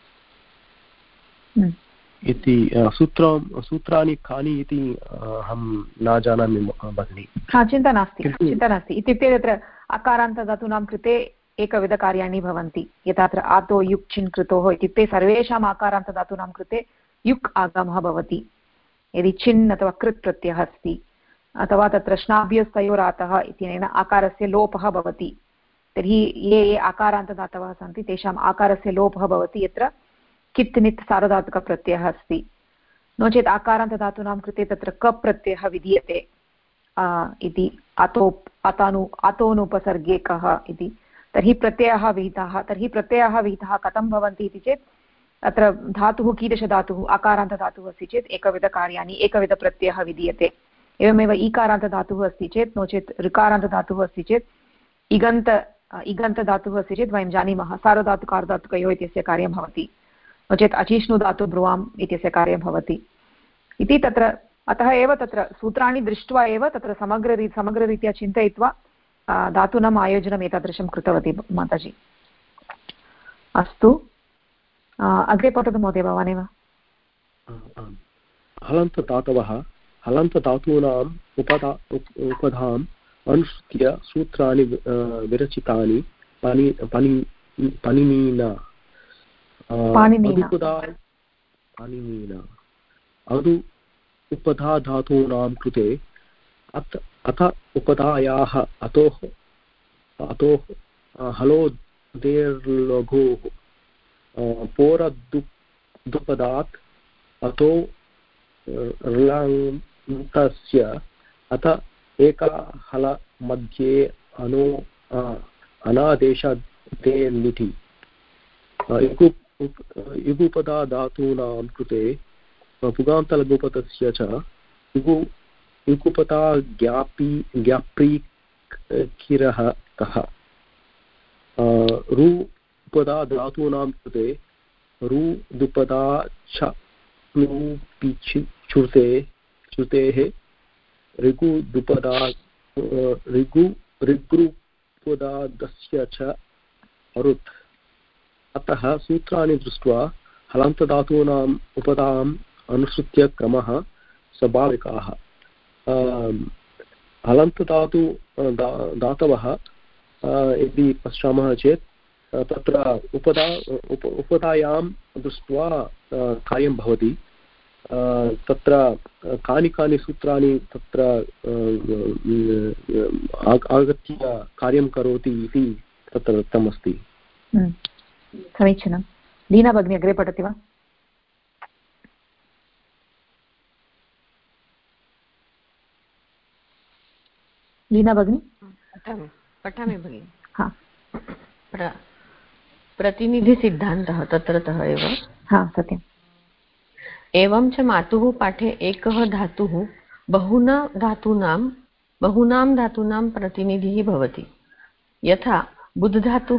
इति। सूत्राणि कानि इति अहं न जानामि भगिनि। चिन्ता नास्ति इत्युक्ते तत्र अकारान्तधातूनां कृते एकविधकार्याणि भवन्ति। यथा अत्र आतो युक् चिन् कृतोः इत्युक्ते सर्वेषाम् आकारान्तधातूनां कृते युक् आगमः भवति। यदि चिन् अथवा कृत् प्रत्ययः अस्ति अथवा तत्र श्नाभ्यस्तयोरातः इत्यनेन आकारस्य लोपः भवति, तर्हि ये आकारान्तधातवः सन्ति तेषाम् आकारस्य लोपः भवति यत्र कित् नित् सार्वधातुकप्रत्ययः अस्ति, नो चेत् आकारान्तधातूनां कृते तत्र कप् प्रत्ययः विधीयते इति अतोनुपसर्गे कः इति, तर्हि प्रत्ययः विहितः। तर्हि प्रत्ययः विहितः कथं भवन्ति इति चेत् अत्र धातुः कीदृशधातुः, अकारान्तधातुः अस्ति चेत् एकविधकार्याणि एकविधप्रत्ययः विधीयते। एवमेव ईकारान्तधातुः अस्ति चेत्, नो चेत् ऋकारान्तधातुः अस्ति चेत्, इगन्तधातुः अस्ति चेत् वयं जानीमः सार्वधातुकार्धातुकयोः इत्यस्य कार्यं भवति, नो चेत् अचिष्णुधातु ब्रुवाम् इत्यस्य कार्यं भवति इति तत्र। अतः एव तत्र सूत्राणि दृष्ट्वा एव तत्र समग्ररीत्या चिन्तयित्वा धातूनाम् आयोजनम् एतादृशं कृतवती माताजि। अस्तु, अग्रे पठतु महोदय, भवानेव। हलन्तधातवः हलन्तधातूनाम् उपधाम् अनुसृत्य सूत्राणि विरचितानि पाणिनिना अदु उपधाधातूनां कृते अथ उपधायाः अतोः हलोदेर्लघोः पोरदुपदात् अतो र्लन्तस्य अथ एका हल मध्ये अनादेशादेर्लिटि युगुपधाधातूनां कृते पुगान्तलघुपतस्य च युगुपता ज्ञाप्रीकिरः कः। रुपदा धातूनां कृते रुदुपदा च श्रुतेः ऋगुपदादस्य च अरुत्। अतः सूत्राणि दृष्ट्वा हलन्तधातूनाम् उपधाम् अनुसृत्य क्रमः स्वाभाविकाः। हलन्तधातु धातवः यदि पश्यामः चेत् तत्र उपधायां दृष्ट्वा कार्यं भवति। तत्र कानि सूत्राणि तत्र आगत्य कार्यं करोति इति तत्र दत्तमस्ति। समीचीनं। लीना भगिनी अग्रे पठति वा? लीना भगिनी पठामि भगिनि। प्रतिनिधिसिद्धान्तः तत्रतः एव। सत्यम्। एवं च मातुः पाठे एकः धातुः बहूनां धातूनां प्रतिनिधिः भवति। यथा बुधधातुः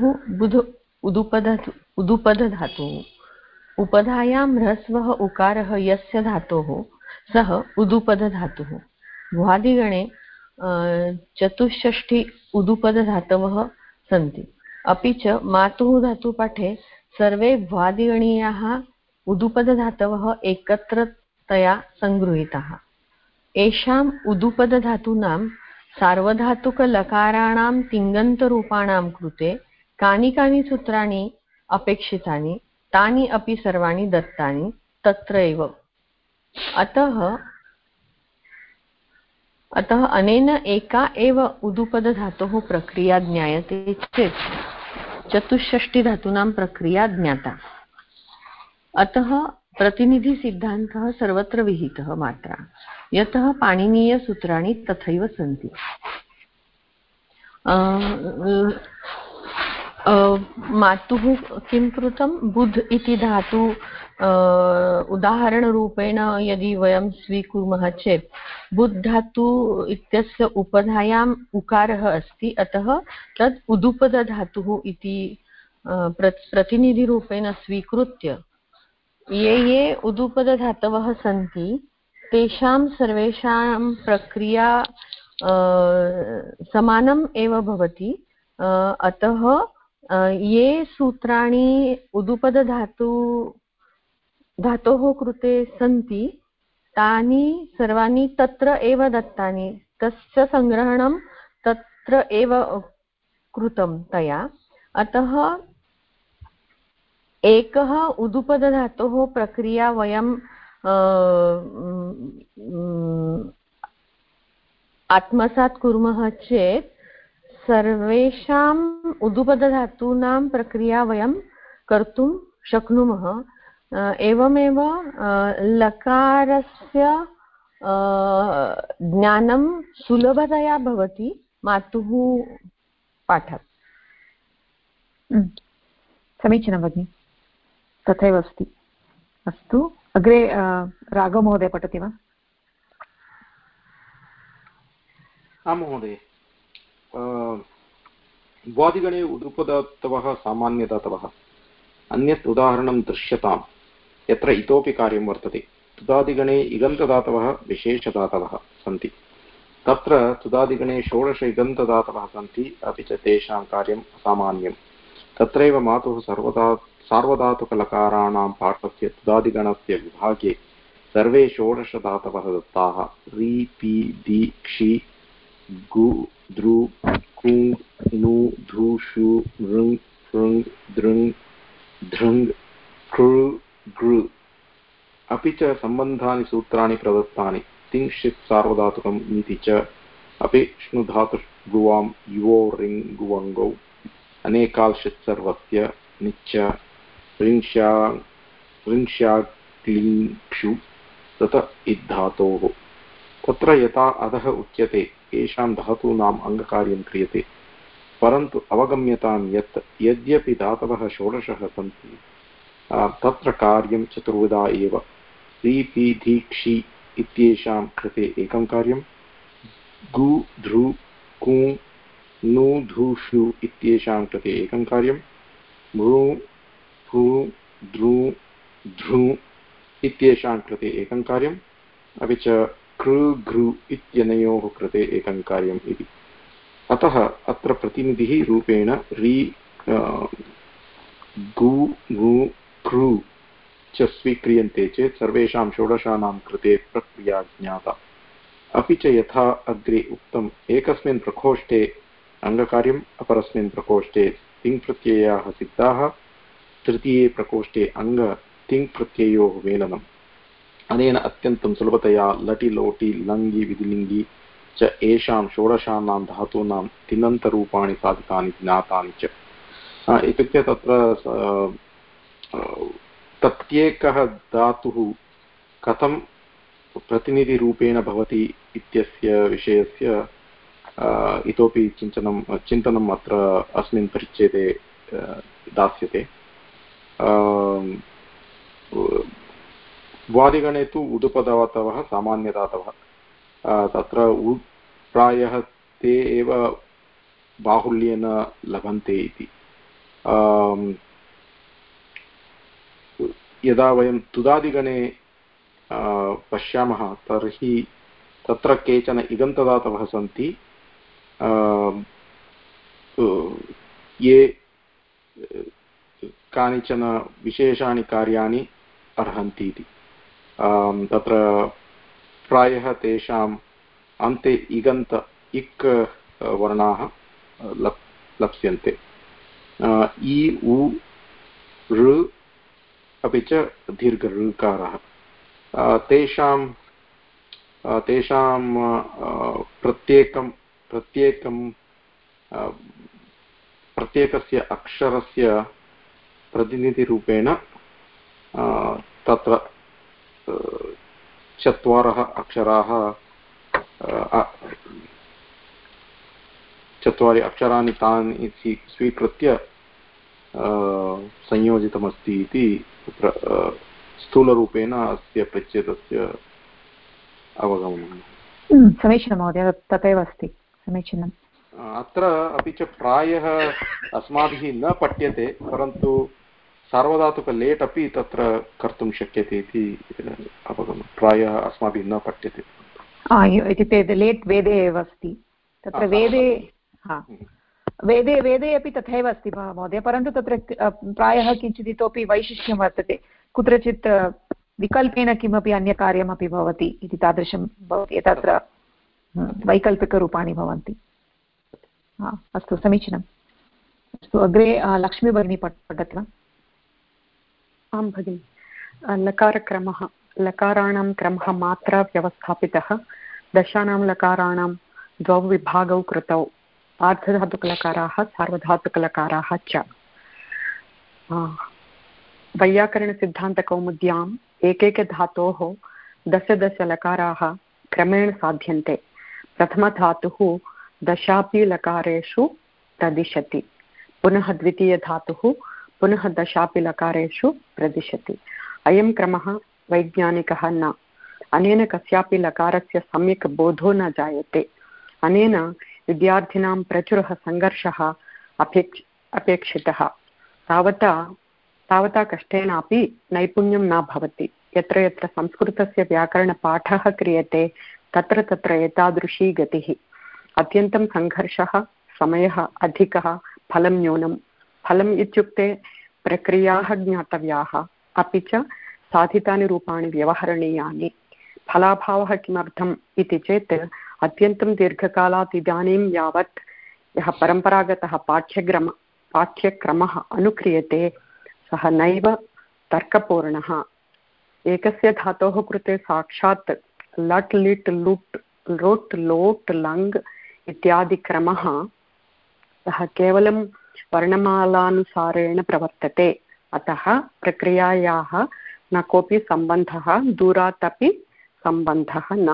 उदुपधधातुः, उपधायां ह्रस्वः उकारः यस्य धातोः सः उदुपधधातुः। भ्वादिगणे चतुष्षष्टि उदुपधधातवः सन्ति। अपि च मातुः धातुपाठे सर्वे भ्वादिगणीयाः उदुपधधातवः एकत्रतया सङ्गृहीताः। येषाम् उदुपधधातूनां सार्वधातुकलकाराणां तिङन्तरूपाणां कृते कानि सूत्राणि अपेक्षितानि तानि अपि सर्वाणि दत्तानि तत्रैव। अतः अनेन एका एव उदुपधधातोः प्रक्रिया ज्ञायते चेत् चतुष्षष्टिधातूनां प्रक्रिया ज्ञाता। अतः प्रतिनिधिसिद्धान्तः सर्वत्र विहितः मात्रा, यतः पाणिनीयसूत्राणि तथैव सन्ति। मातुः किं कृतं, बुध् इति धातु उदाहरणरूपेण यदि वयं स्वीकुर्मः चेत् बुध् धातु इत्यस्य उपधायाम् उकारः अस्ति, अतः तद् उदुपधधातुः इति प्रतिनिधिरूपेण स्वीकृत्य ये उदुपधधातवः सन्ति तेषां सर्वेषां प्रक्रिया समानम् एव भवति। अतः ये सूत्राणि धातोः कृते सन्ति तानि सर्वाणि तत्र एव दत्तानि, तस्य सङ्ग्रहणं तत्र एव कृतं तया। अतः एकः उदुपधधातोः प्रक्रिया वयं आत्मसात् कुर्मः चेत् सर्वेषाम् उदुपधधातूनां प्रक्रिया वयं कर्तुं शक्नुमः। एवमेव लकारस्य ज्ञानं सुलभतया भवति मातुः पाठात्। समीचीनं भगिनि, तथैव अस्ति। अस्तु, अग्रे राघवमहोदय पठति वा? आं महोदय। वादिगणे उदुपदातवः सामान्यदातवः। अन्यत् उदाहरणं दृश्यताम् यत्र इतोपि कार्यं वर्तते। तुदादिगणे इगन्तदातवः विशेषदातवः सन्ति। तत्र तुदादिगणे 16 इगन्तदातवः सन्ति, अपि च तेषां कार्यम् असामान्यं। तत्रैव मातुः सार्वधातुकलकाराणां पाठस्य तुदादिगणस्य विभागे सर्वे 16 धातवः दत्ताः। रि पि दि क्षि गु द्रु कुङ् नु धु शु ऋङ् फृङ् दृङ् धृङ् कृ गृ। अपि च सम्बन्धानि सूत्राणि प्रदत्तानि। तिङ्क्षित् सार्वधातुकम् इति च अपि श्नुधातुर्गुवां युवो रिङ् गुवङ्गौ अनेकाल्षित् सर्वस्य निच्च ऋङ्क्ष्याग्लिङ्क्षु तत इद्धातोः। तत्र यथा अधः उच्यते येषां धातूनाम् अङ्गकार्यं क्रियते, परन्तु अवगम्यतां यत् यद्यपि धातवः 16 सन्ति तत्र कार्यं चतुर्विधा एव। रि पि धि क्षि इत्येषां कृते एकं कार्यं, गु ध्रु कु नु धु षु इत्येषां कृते एकं कार्यं, मृ भू द्रु ध्रु इत्येषां कृते एकं कार्यम्, अपि च कृ घृ इत्यनयोः कृते एकं कार्यम् इति। अतः अत्र प्रतिनिधिः रूपेण रि गु घु कृ च स्वीक्रियन्ते चेत् सर्वेषां 16 कृते प्रक्रिया ज्ञाता। अपि च यथा अग्रे उक्तम्, एकस्मिन् प्रकोष्ठे अङ्गकार्यम्, अपरस्मिन् प्रकोष्ठे तिङ्प्रत्ययाः सिद्धाः, तृतीये प्रकोष्ठे अङ्ग तिङ्प्रत्ययोः मेलनम्। अनेन अत्यन्तं सुलभतया लटि लोटि लङ्गि विधिलिङ्गि च एषां 16 धातूनां तिङन्तरूपाणि साधितानि ज्ञातानि च। इत्युक्ते तत्र प्रत्येकः धातुः कथं प्रतिनिधिरूपेण भवति इत्यस्य विषयस्य इतोपि चिन्तनम् अत्र अस्मिन् परिच्छेदे दास्यते। वादिगणे तु उदुपदातवः सामान्यदातवः। तत्र प्रायः ते एव बाहुल्येन लभन्ते इति। यदा वयं तुदादिगणे पश्यामः तर्हि तत्र केचन इगन्तदातवः सन्ति ये कानिचन विशेषाणि कार्याणि अर्हन्ति इति। तत्र प्रायः तेषाम् अन्ते इगन्त इक् वर्णाः लप्स्यन्ते। इ उ ऋ अपि च दीर्घ ऋकारः। तेषां प्रत्येकस्य अक्षरस्य प्रतिनिधिरूपेण तत्र 4 अक्षराः 4 अक्षराणि तानि स्वीकृत्य संयोजितमस्ति इति तत्र स्थूलरूपेण अस्य परिच्छेदस्य अवगमनम्। समीचीनं महोदय, तथैव अस्ति, समीचीनम्। अत्र अपि च प्रायः अस्माभिः न पठ्यते, परन्तु सार्वधातुकलेट् अपि तत्र कर्तुं शक्यते इति अवगमनं। प्रायः अस्माभिः न पठ्यते इत्युक्ते लेट् वेदे एव अस्ति। तत्र वेदे अपि तथैव अस्ति महोदय, परन्तु तत्र प्रायः किञ्चित् इतोपि वैशिष्ट्यं वर्तते। कुत्रचित् विकल्पेन किमपि अन्यकार्यमपि भवति इति तादृशं भवति, तत्र वैकल्पिकरूपाणि भवन्ति। अस्तु, समीचीनम्। अस्तु, अग्रे लक्ष्मी भगिनी पठति वा? आं भगिनि। लकारक्रमः, लकाराणां क्रमः मात्रा व्यवस्थापितः। दशानां लकाराणां 2 विभागौ कृतौ, आर्धधातुकलकाराः सार्वधातुकलकाराः च। वैयाकरणसिद्धान्तकौमुद्याम् एकैकधातोः दश लकाराः क्रमेण साध्यन्ते। प्रथमधातुः दशापि लकारेषु प्रदिशति, पुनः द्वितीयधातुः पुनः दशापि लकारेषु प्रदिशति। अयं क्रमः वैज्ञानिकः न। अनेन कस्यापि लकारस्य सम्यक् बोधो न जायते। अनेन विद्यार्थिनां प्रचुरः सङ्घर्षः अपेक्षितः। तावता कष्टेनापि नैपुण्यं न भवति। यत्र यत्र संस्कृतस्य व्याकरणपाठः क्रियते तत्र तत्र एतादृशी गतिः। अत्यन्तं सङ्घर्षः, समयः अधिकः, फलं न्यूनं। फलम् इत्युक्ते प्रक्रियाः ज्ञातव्याः, अपि च साधितानि रूपाणि व्यवहरणीयानि। फलाभावः किमर्थम् इति चेत् अत्यन्तं दीर्घकालात् इदानीं यावत् यः परम्परागतः पाठ्यक्रमः अनुक्रियते सः नैव तर्कपूर्णः। एकस्य धातोः कृते साक्षात् लट् लिट् लुट् लोट् लोट् लङ् इत्यादि क्रमः सः केवलं वर्णमालानुसारेण प्रवर्तते। अतः प्रक्रियायाः न कोऽपि सम्बन्धः, दूरात् अपि सम्बन्धः न।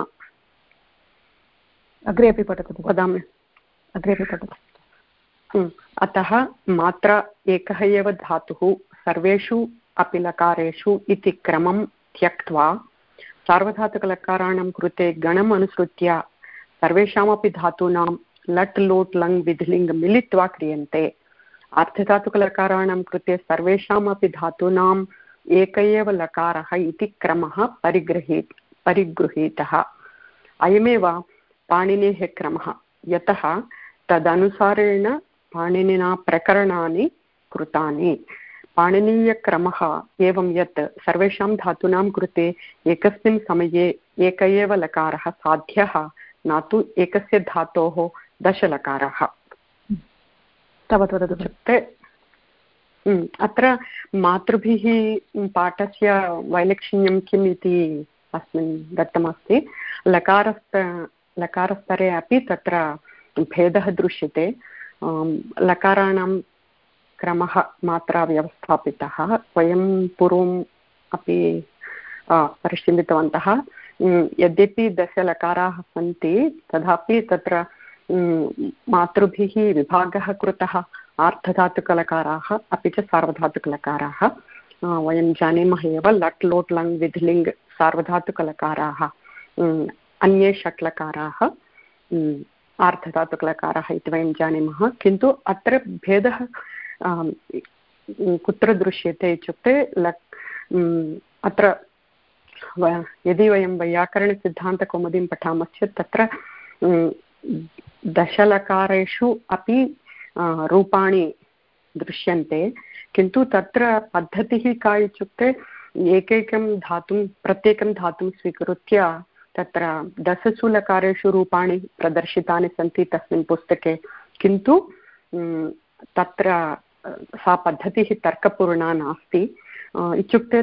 अग्रे अपि पठतु। वदामि, अग्रे अपि पठतु। अतः मात्र एकः एव धातुः सर्वेषु अपि लकारेषु इति क्रमं त्यक्त्वा सार्वधातुकलकाराणां कृते गणम् अनुसृत्य सर्वेषामपि धातूनां लट् लोट् लङ् विधिलिङ् मिलित्वा क्रियन्ते। अर्धधातुकलकाराणां कृते सर्वेषामपि धातूनाम् एक एव लकारः इति क्रमः परिगृहीतः। अयमेव पाणिनेः क्रमः, यतः तदनुसारेण पाणिनिना प्रकरणानि कृतानि। पाणिनीयक्रमः एवं यत् सर्वेषां धातूनां कृते एकस्मिन् समये एक एव लकारः साध्यः, न तु एकस्य धातोः दशलकारः। इत्युक्ते अत्र मातृभिः पाठस्य वैलक्षण्यं किम् इति अस्मिन् दत्तमस्ति। लकारस्तरे अपि तत्र भेदः दृश्यते। लकाराणां क्रमः मात्रा व्यवस्थापितः। वयं पूर्वम् अपि परिशीलितवन्तः। यद्यपि दशलकाराः सन्ति तथापि तत्र मातृभिः विभागः कृतः। आर्धधातुकलकाराः अपि च सार्वधातुकलकाराः। वयं जानीमः एव लट् लोट् लङ् विधिलिङ् सार्वधातुकलकाराः, अन्ये षट्लकाराः आर्धधातुकलकाराः इति वयं जानीमः। किन्तु अत्र भेदः कुत्र दृश्यते इत्युक्ते अत्र यदि वयं वैयाकरणसिद्धान्तकौमुदीं पठामश्चेत् तत्र दशलकारेषु अपि रूपाणि दृश्यन्ते। किन्तु तत्र पद्धतिः का इत्युक्ते एकैकं धातुं प्रत्येकं धातुं स्वीकृत्य तत्र दशसु लकारेषु रूपाणि प्रदर्शितानि सन्ति तस्मिन् पुस्तके। किन्तु तत्र सा पद्धतिः तर्कपूर्णा नास्ति। इत्युक्ते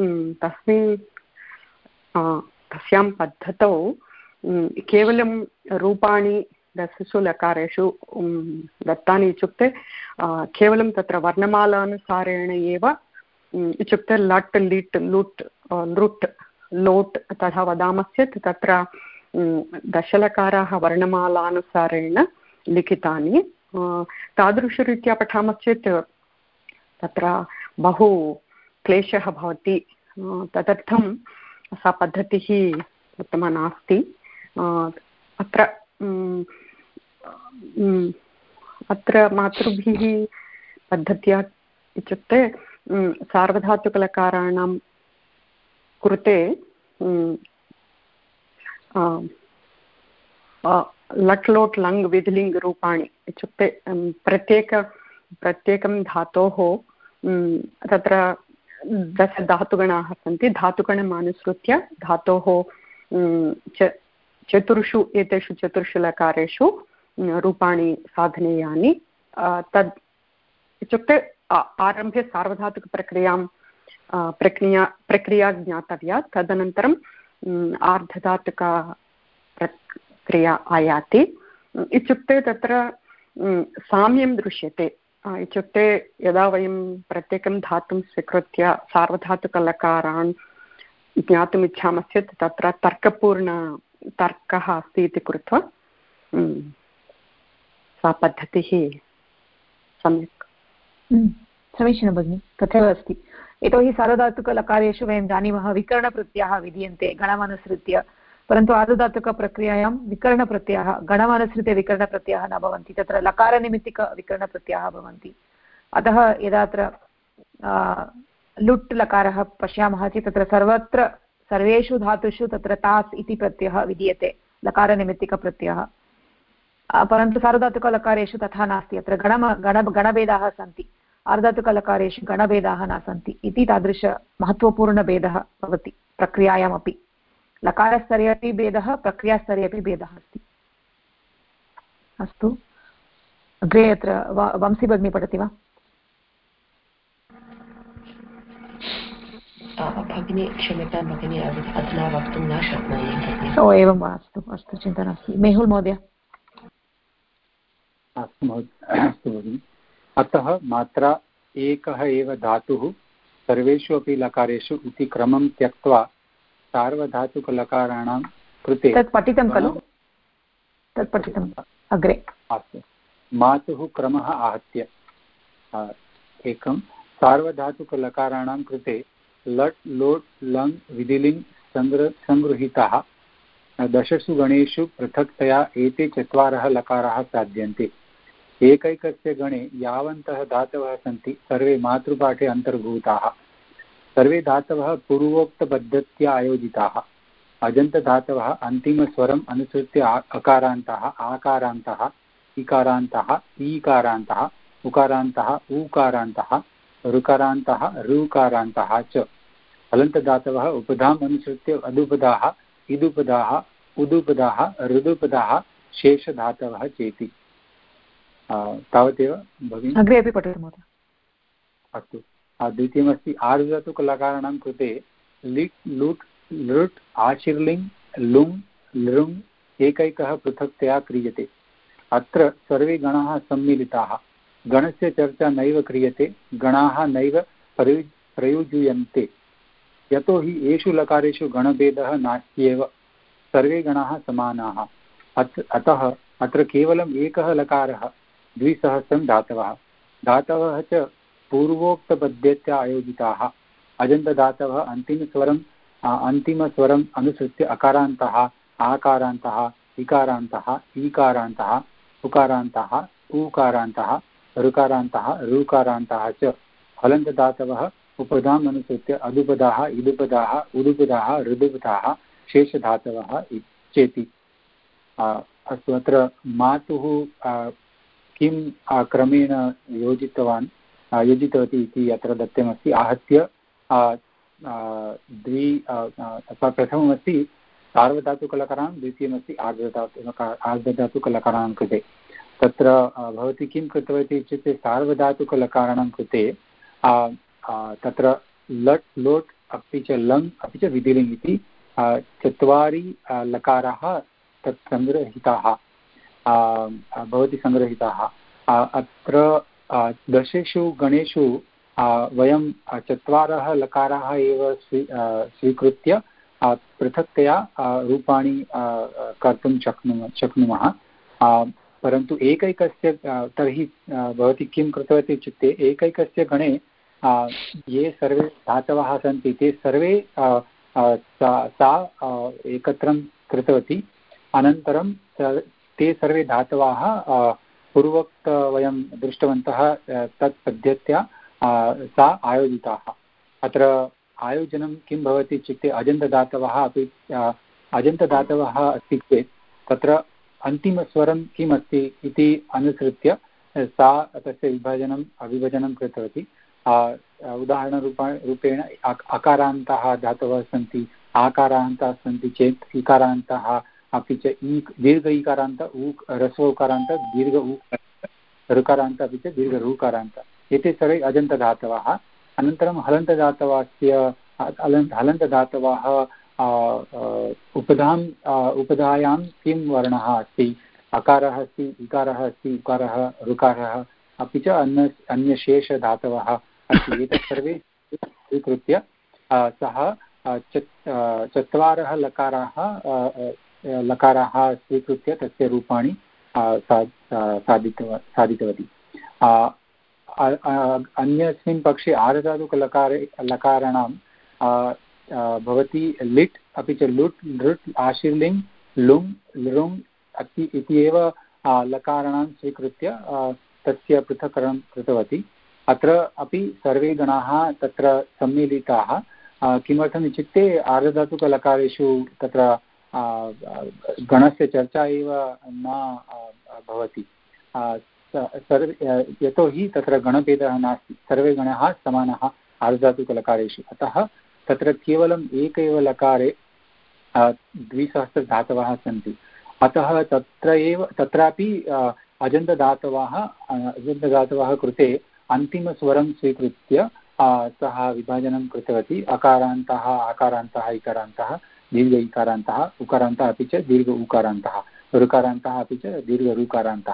तस्यां पद्धतौ केवलं रूपाणि दशसु लकारेषु दत्तानि इत्युक्ते केवलं तत्र वर्णमालानुसारेण एव, इत्युक्ते लट् लिट् लुट् लृट् लोट् तथा वदामश्चेत् तत्र दशलकाराः वर्णमालानुसारेण लिखितानि। तादृशरीत्या पठामश्चेत् तत्र बहु क्लेशः भवति। तदर्थं सा पद्धतिः उत्तमा नास्ति। अत्र मातृभिः पद्धत्या इत्युक्ते सार्वधातुकलकाराणां कृते लट् लोट् लङ् विधिलिङ् रूपाणि इत्युक्ते प्रत्येकं धातोः तत्र दशधातुगणाः सन्ति। धातुगणम् अनुसृत्य धातोः एतेषु चतुर्षु लकारेषु रूपाणि साधनीयानि। तद् इत्युक्ते आरम्भे प्रक्रिया ज्ञातव्या। तदनन्तरम् आर्धधातुका प्रक्रिया आयाति। इत्युक्ते तत्र साम्यं दृश्यते। इत्युक्ते यदा वयं प्रत्येकं धातुं स्वीकृत्य सार्वधातुकलकारान् ज्ञातुमिच्छामश्चेत् तत्र तर्कः अस्ति इति कृत्वा सा पद्धतिः सम्यक् समीचीनं भगिनि तथैव अस्ति। यतोहि सार्वधातुकलकारेषु वयं जानीमः विकरणप्रत्ययाः विधीयन्ते गणमनुसृत्य, परन्तु आर्धधातुकप्रक्रियायां विकरणप्रत्ययाः गणमनुसृत्य विकरणप्रत्ययाः न भवन्ति, तत्र लकारनिमित्तिकविकरणप्रत्ययाः भवन्ति। अतः यदा अत्र लुट् लकारः पश्यामः चेत् तत्र सर्वेषु धातुषु तत्र तास् इति प्रत्ययः विधीयते लकारनिमित्तिकप्रत्ययः, परन्तु सार्वधातुकलकारेषु तथा नास्ति। अत्र गणभेदाः सन्ति, आर्धधातुकलकारेषु गणभेदाः न सन्ति इति तादृश महत्त्वपूर्णभेदः भवति प्रक्रियायामपि। लकारस्तरे अपि भेदः, प्रक्रियास्तरे अपि भेदः अस्ति। अस्तु, अग्रे अत्र वंशी भगिनी पठति वा? भगिनी क्षम्यतां भगिनी, अधुना वक्तुं न शक्नोमि। ओ एवं वा, अस्तु अस्तु, चिन्ता नास्ति। मेहुल् महोदय। अस्तु भगिनि। अतः मात्रा एकः एव धातुः सर्वेषु अपि लकारेषु इति क्रमं त्यक्त्वा सार्वधातुकलकाराणां कृते तत् पठितं खलु, तत् पठितम् अग्रे। अस्तु, मातुः क्रमः आहत्य एकं सार्वधातुकलकाराणां कृते लट् लोट् लङ् विधिलिङ् सङ्गृहीताः दशसु गणेषु पृथक्तया एते चत्वारः लकाराः साध्यन्ते। एकैकस्य गणे यावन्तः धातवः सन्ति सर्वे मातृपाठे अन्तर्भूताः। सर्वे धातवः पूर्वोक्तपद्धत्या आयोजिताः। अजन्तधातवः अन्तिमस्वरम् अनुसृत्य अकारान्तः, आकारान्तः, इकारान्तः, ईकारान्तः, उकारान्तः, ऊकारान्तः, ऋकारान्तः, ऋकारान्तः च। हलन्तधातवः उपधाम् अनुसृत्य अदुपदाः, इदुपदाः, उदुपदाः, ऋदुपदाः शेषधातवः चेति। तावदेव भगिनि। अग्रे अपि पठतु महोदय। अस्तु, द्वितीयमस्ति आर्धधातुकलकाराणां कृते लिट् लुट् लृट् आशीर्लिङ् लुङ् लृङ् एकैकः पृथक्तया क्रियते। अत्र सर्वे गणाः सम्मिलिताः। गणस्य चर्चा नैव क्रियते, गणाः नैव प्रयुज्यन्ते, यतोहि येषु लकारेषु गणभेदः नास्त्येव, सर्वे गणाः समानाः। अतः अत्र केवलम् एकः लकारः, 200 धातवः। धातवः च पूर्वोक्तपद्धत्या आयोजिताः। अजन्तधातवः अन्तिमस्वरम् अनुसृत्य अकारान्तः, आकारान्तः, इकारान्तः, ईकारान्तः, उकारान्तः, ऊकारान्तः, ऋकारान्तः, ऋकारान्तः च। हलन्तधातवः उपधाम् अनुसृत्य अदुपदाः, इदुपदाः, उदुपदाः, ऋदुपदाः शेषधातवः चेति। अस्तु, अत्र मातुः किं क्रमेण योजितवती इति अत्र दत्तमस्ति। आहत्य प्रथममस्ति सार्वधातुकलकाराणां, द्वितीयमस्ति आर्धधातुकलकाराणां कृते। तत्र भवती किं कृतवती इत्युक्ते सार्वधातुकलकाराणां कृते तत्र लट् लोट् अपि च लङ् अपि च विधिलिङ् इति 4 लकाराः तत् सङ्गृहीताः भवति सङ्गृहीताः। अत्र 10 गणेषु वयं 4 लकाराः एव स्वीकृत्य पृथक्तया रूपाणि कर्तुं शक्नुमः। परन्तु एकैकस्य तर्हि भवती किं कृतवती इत्युक्ते एकैकस्य गणे ये सर्वे धातवः सन्ति ते सर्वे सा एकत्रं कृतवती। अनन्तरं ते सर्वे धातवाः पूर्वोक्त वयं दृष्टवन्तः तत् पद्धत्या सा आयोजिताः। अत्र आयोजनं किं भवति इत्युक्ते अजन्तदातवः अपि अजन्तदातवः अस्ति चेत् तत्र अन्तिमस्वरं किम् अस्ति इति अनुसृत्य सा तस्य विभजनं कृतवती। उदाहरणरूपेण अकारान्तः धातवः सन्ति, आकारान्तः सन्ति चेत् इकारान्तः अपि च दीर्घ इकारान्त ह्रस्व उकारान्त दीर्घ ऋकारान्त अपि च दीर्घ ऋकारान्त एते सर्वे अजन्तधातवः। अनन्तरं हलन्तधातवः उपधायां किं वर्णः अस्ति, अकारः अस्ति, इकारः अस्ति, उकारः, ऋकारः अपि च अन्यशेषधातवः अस्ति। एतत् सर्वे स्वीकृत्य सः चत्वारः लकाराः स्वीकृत्य तस्य रूपाणि साधितवती। अन्यस्मिन् पक्षे लकाराणां भवति लिट् अपि च लुट् लृट् आशीर्लिङ् लुङ् लृङ् इति एव लकाराणां स्वीकृत्य तस्य पृथक्करणं कृतवती। अत्र अपि सर्वे गणाः तत्र सम्मिलिताः। किमर्थम् इत्युक्ते आर्धधातुकलकारेषु तत्र गणस्य चर्चा एव न भवति, यतोहि तत्र गणभेदः नास्ति, सर्वे गणाः समानाः आर्धधातुकलकारेषु। अतः तत्र केवलम् एक एव लकारे 2000 सन्ति। अतः तत्रापि अजन्तदातवः कृते अन्तिमस्वरं स्वीकृत्य सः विभाजनं कृतवती। अकारान्तः आकारान्तः इकारान्तः दीर्घ इकारान्तः उकारान्तः अपि च दीर्घ उकारान्तः ऋकारान्तः अपि च दीर्घ ऋकारान्तः।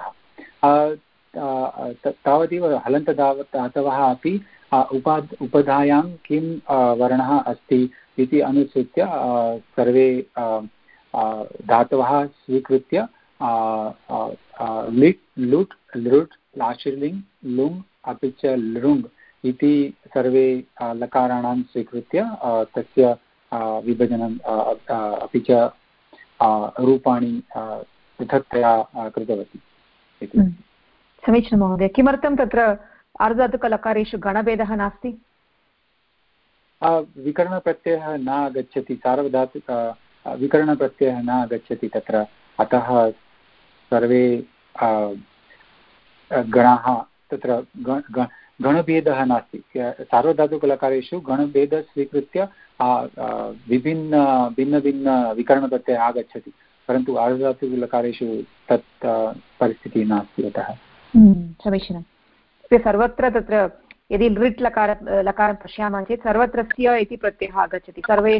तावदेव हलन्तदातवः अपि उपधायां किं वर्णः अस्ति इति अनुसृत्य सर्वे धातवः स्वीकृत्य लिट् लुट् लृट् लाशिर्लिङ् लुङ् अपि च लृङ् इति सर्वे लकाराणां स्वीकृत्य तस्य विभजनं अपि च रूपाणि पृथक्तया कृतवती इति। समीचीनं महोदय। किमर्थं तत्र आर्धधातुकलकारेषु गणभेदः नास्ति? विकरणप्रत्ययः न आगच्छति, सार्वधातुक विकरणप्रत्ययः न आगच्छति तत्र। अतः सर्वे गणाः तत्र गणभेदः नास्ति। सार्वधातुकलकारेषु गणभेदः स्वीकृत्य भिन्नविकरणप्रत्ययः आगच्छति, परन्तु आर्धधातुकलकारेषु तत् परिस्थितिः नास्ति। अतः समीचीनं। सर्वत्र तत्र यदि लृट् लकारं पश्यामः चेत् सर्वत्र स्य इति प्रत्ययः आगच्छति।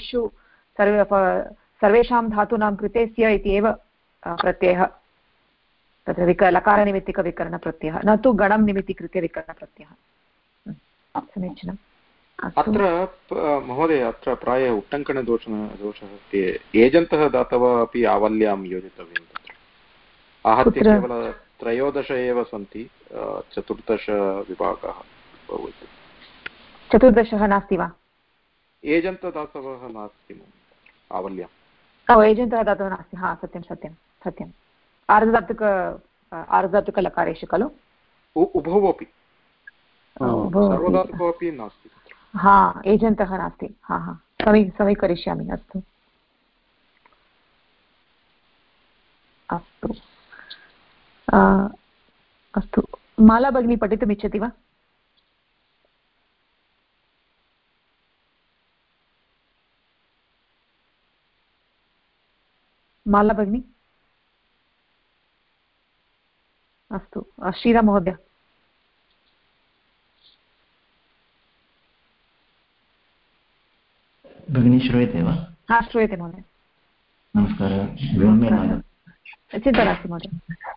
सर्वेषां धातूनां कृते स्य इति एव प्रत्ययः तत्र लकारनिमित्तिकविकरणप्रत्ययः, न तु गणं निमित्तीकृत्य विकरणप्रत्ययः। समीचीनम्। अत्र महोदय अत्र प्रायः उट्टङ्कनदोषः अस्ति। एजन्तः दातवः अपि आवल्यां योजितव्यं। तत्र आहत्य केवल 13 एव सन्ति, 14 विभागाः भवति। 14 नास्ति वा? एजन्तदातवः नास्ति आवल्याम्। एजन्तः दातवः नास्ति। हा, सत्यं सत्यं सत्यम्। आर्धधातुकलकारेषु खलु? उभौ अपि, सर्वधातुकौ अपि नास्ति। हा, एजन्तः नास्ति। हा हा, समीकरिष्यामि। अस्तु अस्तु अस्तु। माला भगिनी पठितुम् इच्छति वा? माला भगिनी? अस्तु, श्रीराम महोदय। भगिनी श्रूयते वा? हा, श्रूयते महोदय। नमस्कारः। चिन्ता नास्ति महोदय।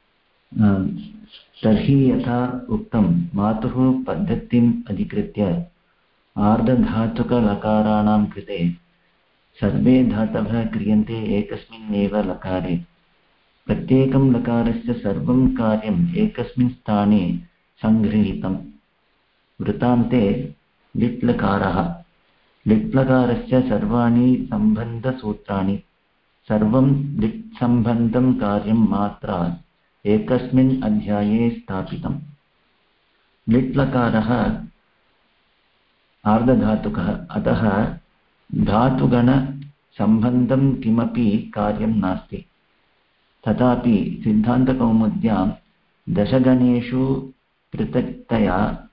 तर्हि यथा उक्तं मातुः पद्धतिम् अधिकृत्य आर्धधातुकलकाराणां कृते सर्वे धातवः क्रियन्ते एकस्मिन् एव लकारे। प्रत्येकं लकारस्य सर्वं कार्यम् एकस्मिन् स्थाने सङ्गृहीतम्। वृत्तान्ते लिट् लकारः। लिट् लकारस्य सर्वाणि सम्बन्धसूत्राणि, सर्वं लिट् सम्बन्धं कार्यं मात्रा एकस्मिन् अध्याये स्थापितम्। लिट् लकारः आर्धधातुकः, अतः धातुगणसम्बन्धं किमपि कार्यं नास्ति। तथापि सिद्धान्तकौमुद्यां 10 गणेषु पृथक्तया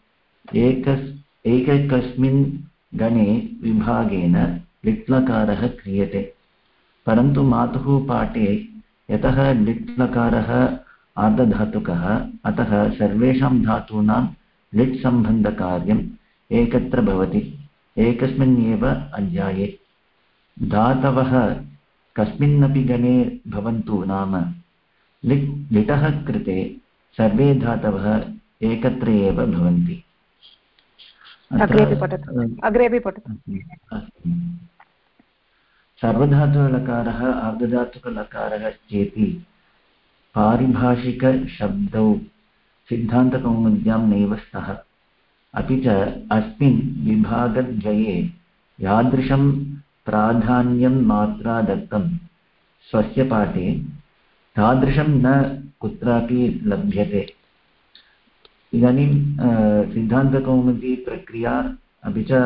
एकस्मिन् गणे विभागेन लिट् लकारः क्रियते। परन्तु मातुः पाठे यतः लिट् लकारः आर्धधातुकः, अतः सर्वेषां धातूनां लिट् सम्बन्धकार्यम् एकत्र भवति, एकस्मिन् एव अध्याये। धातवः कस्मिन्नपि गणे भवन्तु नाम लिटः कृते सर्वे धातवः एकत्र एव भवन्ति। सर्वधातुलकारः अर्धधातुकलकारः चेति पारिभाषिकशब्दौ सिद्धान्तकौमुद्यां नैव स्तः। अपि च अस्मिन् विभागद्वये यादृशं प्राधान्यं मात्रा दत्तं स्वस्य पाठे तादृशं न कुत्रापि लभ्यते। इदानीं सिद्धान्तकौमुदी प्रक्रिया अपि च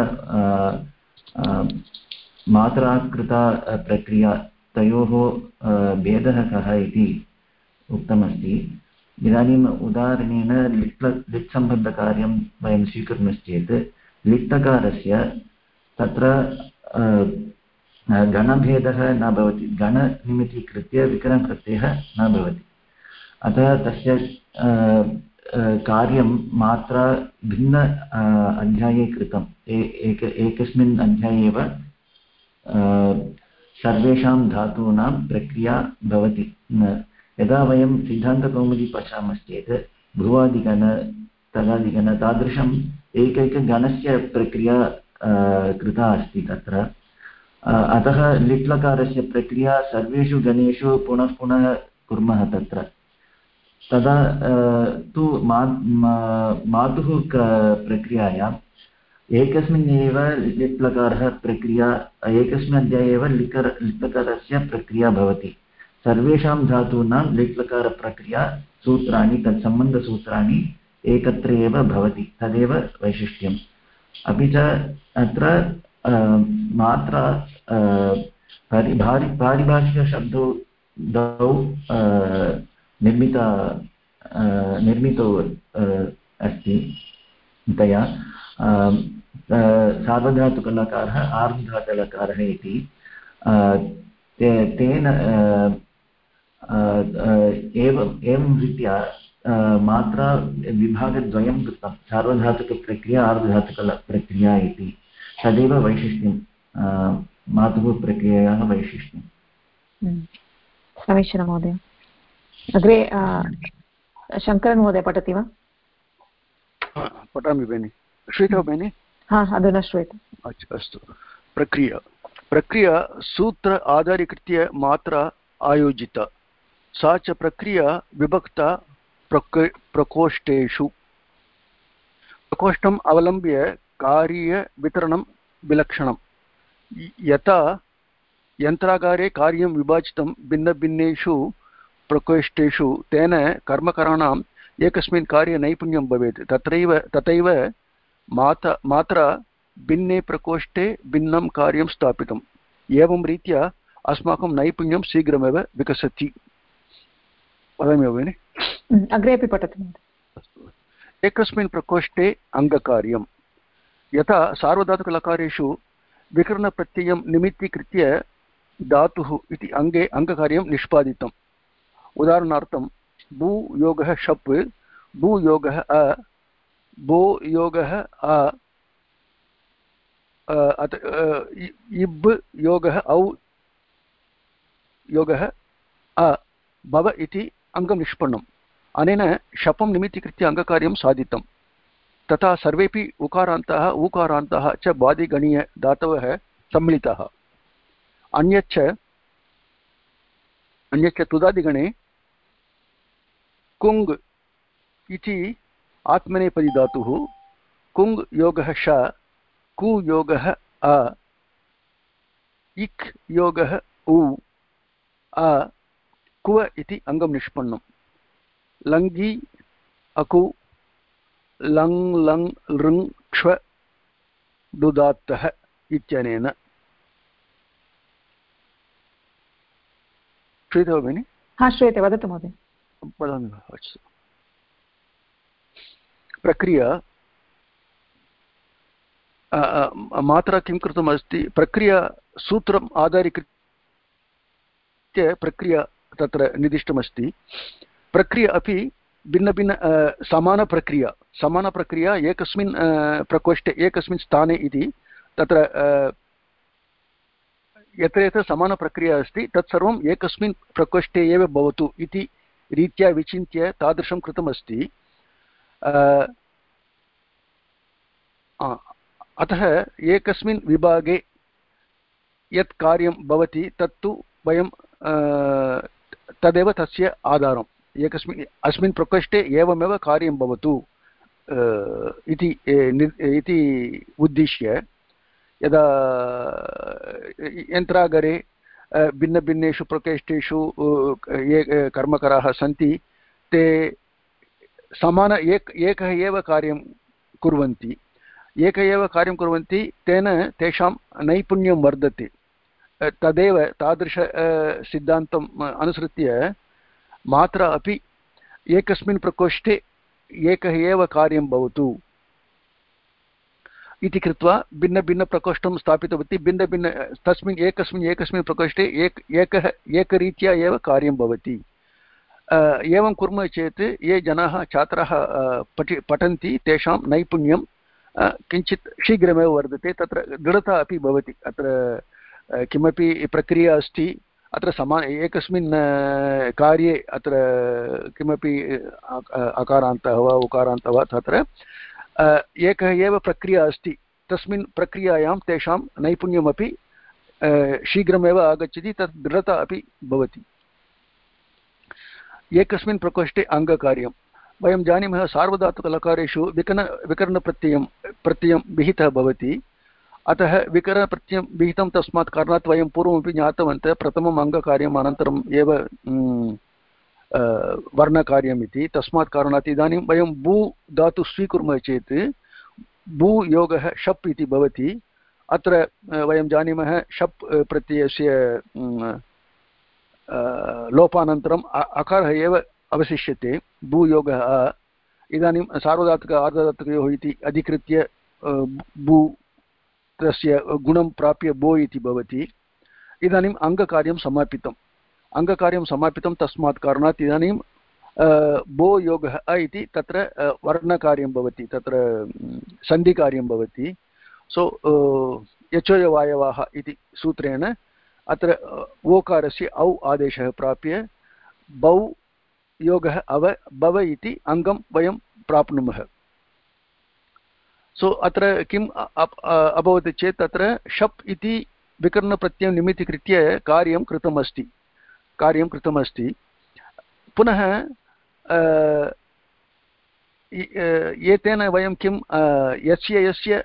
मात्राकृता प्रक्रिया तयोः भेदः कः इति उक्तमस्ति। इदानीम् उदाहरणेन लिट् सम्बन्धकार्यं वयं स्वीकुर्मश्चेत् लिट्टकारस्य तत्र गणभेदः न भवति, गणनिमित्तीकृत्य विकरणप्रत्ययः न भवति। अतः तस्य कार्यं मात्रा भिन्न अध्याये कृतम्। एकस्मिन् अध्याये एव सर्वेषां धातूनां प्रक्रिया भवति। यदा वयं सिद्धान्तकौमुदी पठामश्चेत् भ्रुवादिगण तदादिगण तादृशम् एकैकगणस्य प्रक्रिया कृता अस्ति तत्र। अतः लिट्लकारस्य प्रक्रिया सर्वेषु गणेषु पुनः पुनः कुर्मः तत्र। तदा तु मातुः प्रक्रियायाम् एकस्मिन् एव लिट्लकारः प्रक्रिया एकस्मिन् अध्याये एव लिट्लकारस्य प्रक्रिया भवति। सर्वेषां धातूनां लिट्लकारप्रक्रिया सूत्राणि तत्सम्बन्धसूत्राणि एकत्र एव भवति, तदेव वैशिष्ट्यम्। अपि च अत्र मात्रा पारिभाषिकशब्दौ निर्मितौ अस्ति तया। सार्वधातुकलकारः आर्धधातुकलकारः इति तेन एवं रीत्या मात्रा विभागद्वयं कृतं, सार्वधातुकप्रक्रिया आर्धधातुकप्रक्रिया इति। तदेव वैशिष्ट्यं, मातुः प्रक्रियायाः वैशिष्ट्यं। समीचीनं महोदय। अग्रे शङ्करन् महोदय पठति वा? पठामि भगिनि। श्रूयते भगिनि? हा, अधुना श्रूयते। अस्तु। प्रक्रिया सूत्र आधारीकृत्य मात्रा आयोजिता, सा च प्रक्रिया विभक्ता प्रकोष्ठेषु। प्रकोष्ठम् अवलम्ब्य कार्यवितरणं विलक्षणं। यथा यन्त्रागारे कार्यं विभाजितं भिन्नभिन्नेषु प्रकोष्ठेषु तेन कर्मकराणाम् एकस्मिन् कार्ये नैपुण्यं भवेत्। तथैव मात्रा भिन्ने प्रकोष्ठे भिन्नं कार्यं स्थापितम्। एवं रीत्या अस्माकं नैपुण्यं शीघ्रमेव विकसति। वदामि वा भगिनि? अग्रे अपि पठतु। एकस्मिन् प्रकोष्ठे अङ्गकार्यं। यथा सार्वधातुकलकारेषु विकरणप्रत्ययं निमित्तीकृत्य धातुः इति अङ्गे अङ्गकार्यं निष्पादितम्। उदाहरणार्थं भू योगः शप्, भू योगः अ, भो योगः अ, इब् योगः औ योगः अ, भव इति अङ्गं निष्पन्नम्। अनेन शपं निमित्तीकृत्य अङ्गकार्यं साधितं। तथा सर्वेपि उकारान्ताः ऊकारान्ताः च बादिगणीयधातवः सम्मिलिताः। अन्यच्च तुदादिगणे कुङ् इति आत्मनेपदी धातुः, कुङ् योगः श, कु योगः अ, इक् योगः उ, अ, कुव इति अङ्गं निष्पन्नं। लङ्गि अकु, लङ् लङ् लृङ् क्ष्व दुदात्तः इत्यनेन। श्रूयते वा भगिनि? हा, श्रूयते, वदतु महोदय। वदामि वा? अस्तु। प्रक्रिया मात्रा किं कृतमस्ति? प्रक्रिया सूत्रम् आधारीकृत्य प्रक्रिया तत्र निर्दिष्टमस्ति। प्रक्रिया अपि भिन्नभिन्न समानप्रक्रिया एकस्मिन् प्रकोष्ठे एकस्मिन् स्थाने इति तत्र यत्र यत्र समानप्रक्रिया अस्ति तत्सर्वम् एकस्मिन् प्रकोष्ठे एव भवतु इति रीत्या विचिन्त्य तादृशं कृतमस्ति। अतः एकस्मिन् विभागे यत् कार्यं भवति तत्तु वयं तदेव तस्य आधारम् अस्मिन् प्रकोष्ठे एवमेव कार्यं भवतु इति उद्दिश्य यदा यन्त्रागारे भिन्नभिन्नेषु प्रकोष्ठेषु ये कर्मकराः सन्ति ते एकः एव कार्यं कुर्वन्ति तेन तेषां नैपुण्यं वर्धते तदेव तादृश सिद्धान्तम् अनुसृत्य मात्रा अपि एकस्मिन् प्रकोष्ठे एकः एव कार्यं भवतु इति कृत्वा भिन्नभिन्नप्रकोष्ठं स्थापितवती तस्मिन् एकस्मिन् प्रकोष्ठे एकरीत्या एव कार्यं भवति एवं कुर्मः चेत् ये जनाः छात्राः पठन्ति तेषां नैपुण्यं किञ्चित् शीघ्रमेव वर्धते तत्र दृढता अपि भवति अत्र किमपि प्रक्रिया अस्ति अत्र एकस्मिन् कार्ये अत्र किमपि अकारान्तः वा उकारान्तः वा तत्र एकः एव प्रक्रिया अस्ति तस्मिन् प्रक्रियायां तेषां नैपुण्यमपि शीघ्रमेव आगच्छति तत् दृढता अपि भवति एकस्मिन् प्रकोष्ठे अङ्गकार्यं वयं जानीमः सार्वधातुकलकारेषु विकरणप्रत्ययं विहितः भवति अतः विकरणप्रत्ययं विहितं तस्मात् कारणात् वयं पूर्वमपि ज्ञातवन्तः प्रथमम् अङ्गकार्यम् अनन्तरम् एव वर्णकार्यम् इति तस्मात् कारणात् इदानीं वयं भू धातु स्वीकुर्मः चेत् भू योगः शप् इति भवति अत्र वयं जानीमः शप् प्रत्ययस्य लोपानन्तरम् अकारः एव अवशिष्यते भूयोगः इदानीं सार्वधातुक आर्धधातुकयोः इति अधिकृत्य भू तस्य गुणं प्राप्य भो इति भवति इदानीम् अङ्गकार्यं समापितं तस्मात् कारणात् इदानीं भो योगः इति तत्र वर्णकार्यं भवति तत्र सन्धिकार्यं भवति सो यचोयवायवाः इति सूत्रेण अत्र ओकारस्य औ आदेशः प्राप्य बौ योगः भव इति अङ्गं वयं प्राप्नुमः सो अत्र किम् अभवत् चेत् तत्र शप् इति विकरणप्रत्ययं निमित्तीकृत्य कार्यं कृतमस्ति पुनः एतेन वयं किं यस्य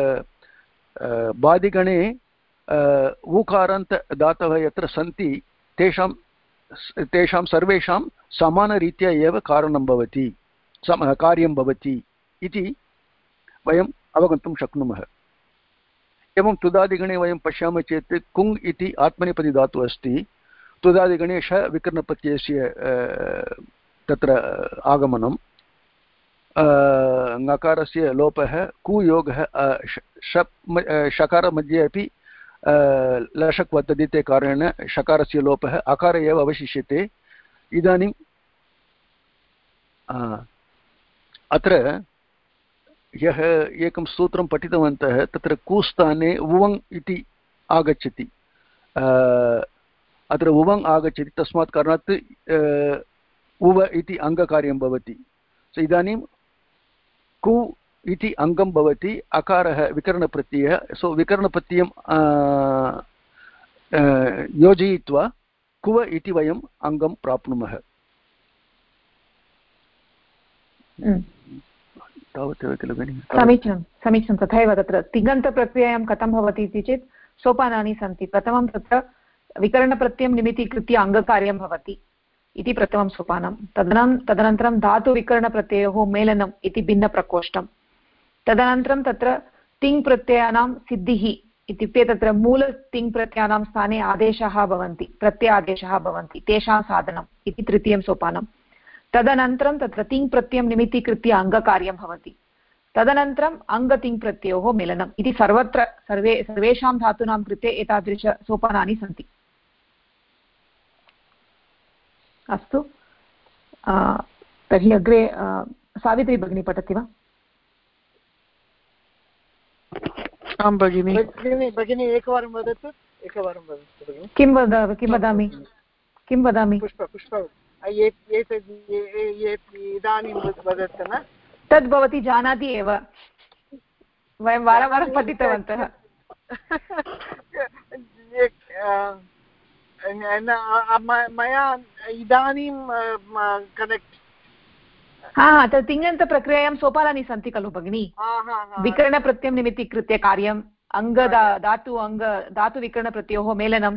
बादिगणे ऊकारान्तदातवः यत्र सन्ति तेषां सर्वेषां समानरीत्या एव कार्यं भवति इति वयम् अवगन्तुं शक्नुमः एवं तुदादिगणे वयं पश्यामः चेत् कुङ् इति आत्मनेपदी धातुः अस्ति तुदादिगणे श विकरणप्रत्ययस्य तत्र आगमनं ङकारस्य लोपः कुयोगः शकारमध्ये अपि लशक् वर्तते ते कारणेन शकारस्य लोपः अकार एव अवशिष्यते इदानीं अत्र यः एकं सूत्रं पठितवन्तः तत्र कुस्थाने उवङ् इति आगच्छति अत्र उवङ् आगच्छति तस्मात् कारणात् उव इति अङ्गकार्यं भवति सो इदानीं कु इति अङ्गं भवति अकारः विकरणप्रत्ययः सो विकरणप्रत्ययं योजयित्वा कुव इति वयम् अङ्गं प्राप्नुमः तावदेव किल भगिनि समीचीनं तथैव तत्र तिङन्तप्रक्रियायां कथं भवति इति चेत् सोपानानि सन्ति प्रथमं तत्र विकरणप्रत्ययं निमित्तीकृत्य अङ्गकार्यं भवति इति प्रथमं सोपानं तदनन्तरं धातुविकरणप्रत्ययोः मेलनम् इति भिन्नप्रकोष्ठं तदनन्तरं तत्र तिङ् प्रत्ययानां सिद्धिः इत्युक्ते तत्र मूलतिङ्प्रत्ययानां स्थाने आदेशाः भवन्ति प्रत्ययादेशाः भवन्ति तेषां साधनम् इति तृतीयं सोपानं तदनन्तरं तत्र तिङ् प्रत्ययं निमित्तीकृत्य अङ्गकार्यं भवति तदनन्तरम् अङ्गतिङ्प्रत्ययोः मेलनम् इति सर्वत्र सर्वेषां धातूनां कृते एतादृशसोपानानि सन्ति अस्तु तर्हि अग्रे सावित्री भगिनी पठति वा आं भगिनि भगिनी एकवारं वदतु किं वदामि पुष्प एतद् इदानीं वदतु न तद् भवती जानाति एव, वयं वारं वारं पठितवन्तः। मया इदानीं कनेक्ट्। तत् तिङन्तप्रक्रियायां सोपानानि सन्ति खलु भगिनि। विकरणप्रत्ययं निमित्तीकृत्य कार्यम्, धातुविकरणप्रत्ययोः मेलनं,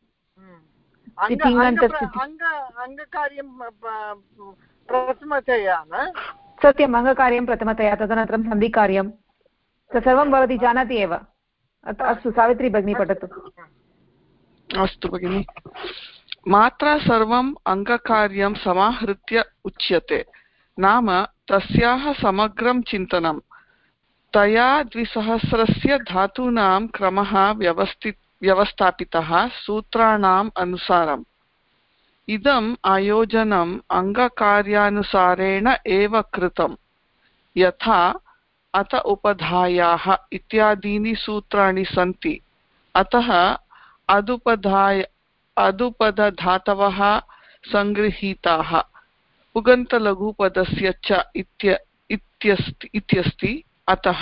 अङ्गकार्यं प्रथमतया न सत्यम्, अङ्गकार्यं प्रथमतया, तदनन्तरं सन्धिकार्यं, तत्सर्वं भवती जानाति एव। अस्तु सावित्री भगिनी पठतु। अस्तु भगिनि। मात्रा सर्वम् अङ्गकार्यं समाहृत्य उच्यते, नाम तस्याः समग्रं चिन्तनं। तया 2000 धातूनां क्रमः व्यवस्थापितः सूत्राणाम् अनुसारम्। इदम् आयोजनम् अङ्गकार्यानुसारेण एव कृतम्, यथा अत उपधायाः इत्यादीनि सूत्राणि सन्ति। अतः अदुपदधातवः सङ्गृहीताः, उगन्तलघुपदस्य च इत्यस्ति। अतः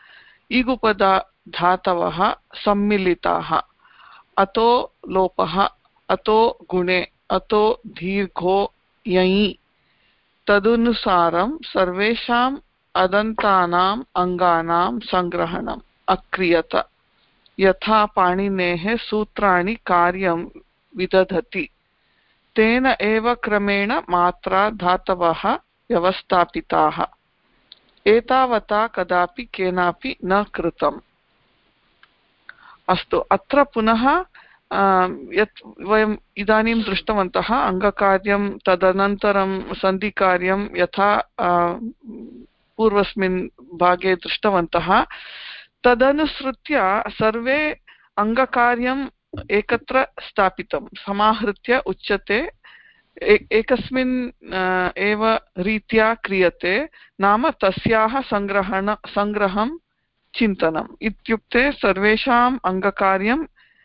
इगुपदधातवः सम्मिलिताः। अतो लोपः, अतो गुणे, अतो दीर्घो यञि। तदनुसारं सर्वेषाम् अदन्तानाम् अङ्गानां सङ्ग्रहणम् अक्रियत, यथा पाणिनेः सूत्राणि कार्यं विदधति। तेन एव क्रमेण मात्रा धातवः व्यवस्थापिताः। एतावता कदापि केनापि न कृतम्। अस्तु, अत्र पुनः यत् वयम् इदानीं दृष्टवन्तः अङ्गकार्यं तदनन्तरं सन्धिकार्यं यथा पूर्वस्मिन् भागे दृष्टवन्तः, तदनुसृत्य सर्वे अङ्गकार्यम् एकत्र स्थापितं, समाहृत्य उच्यते, एकस्मिन् एव रीत्या क्रियते, नाम तस्याः सङ्ग्रहं चिन्तनम्। इत्युक्ते सर्वेषाम् अङ्गकार्यं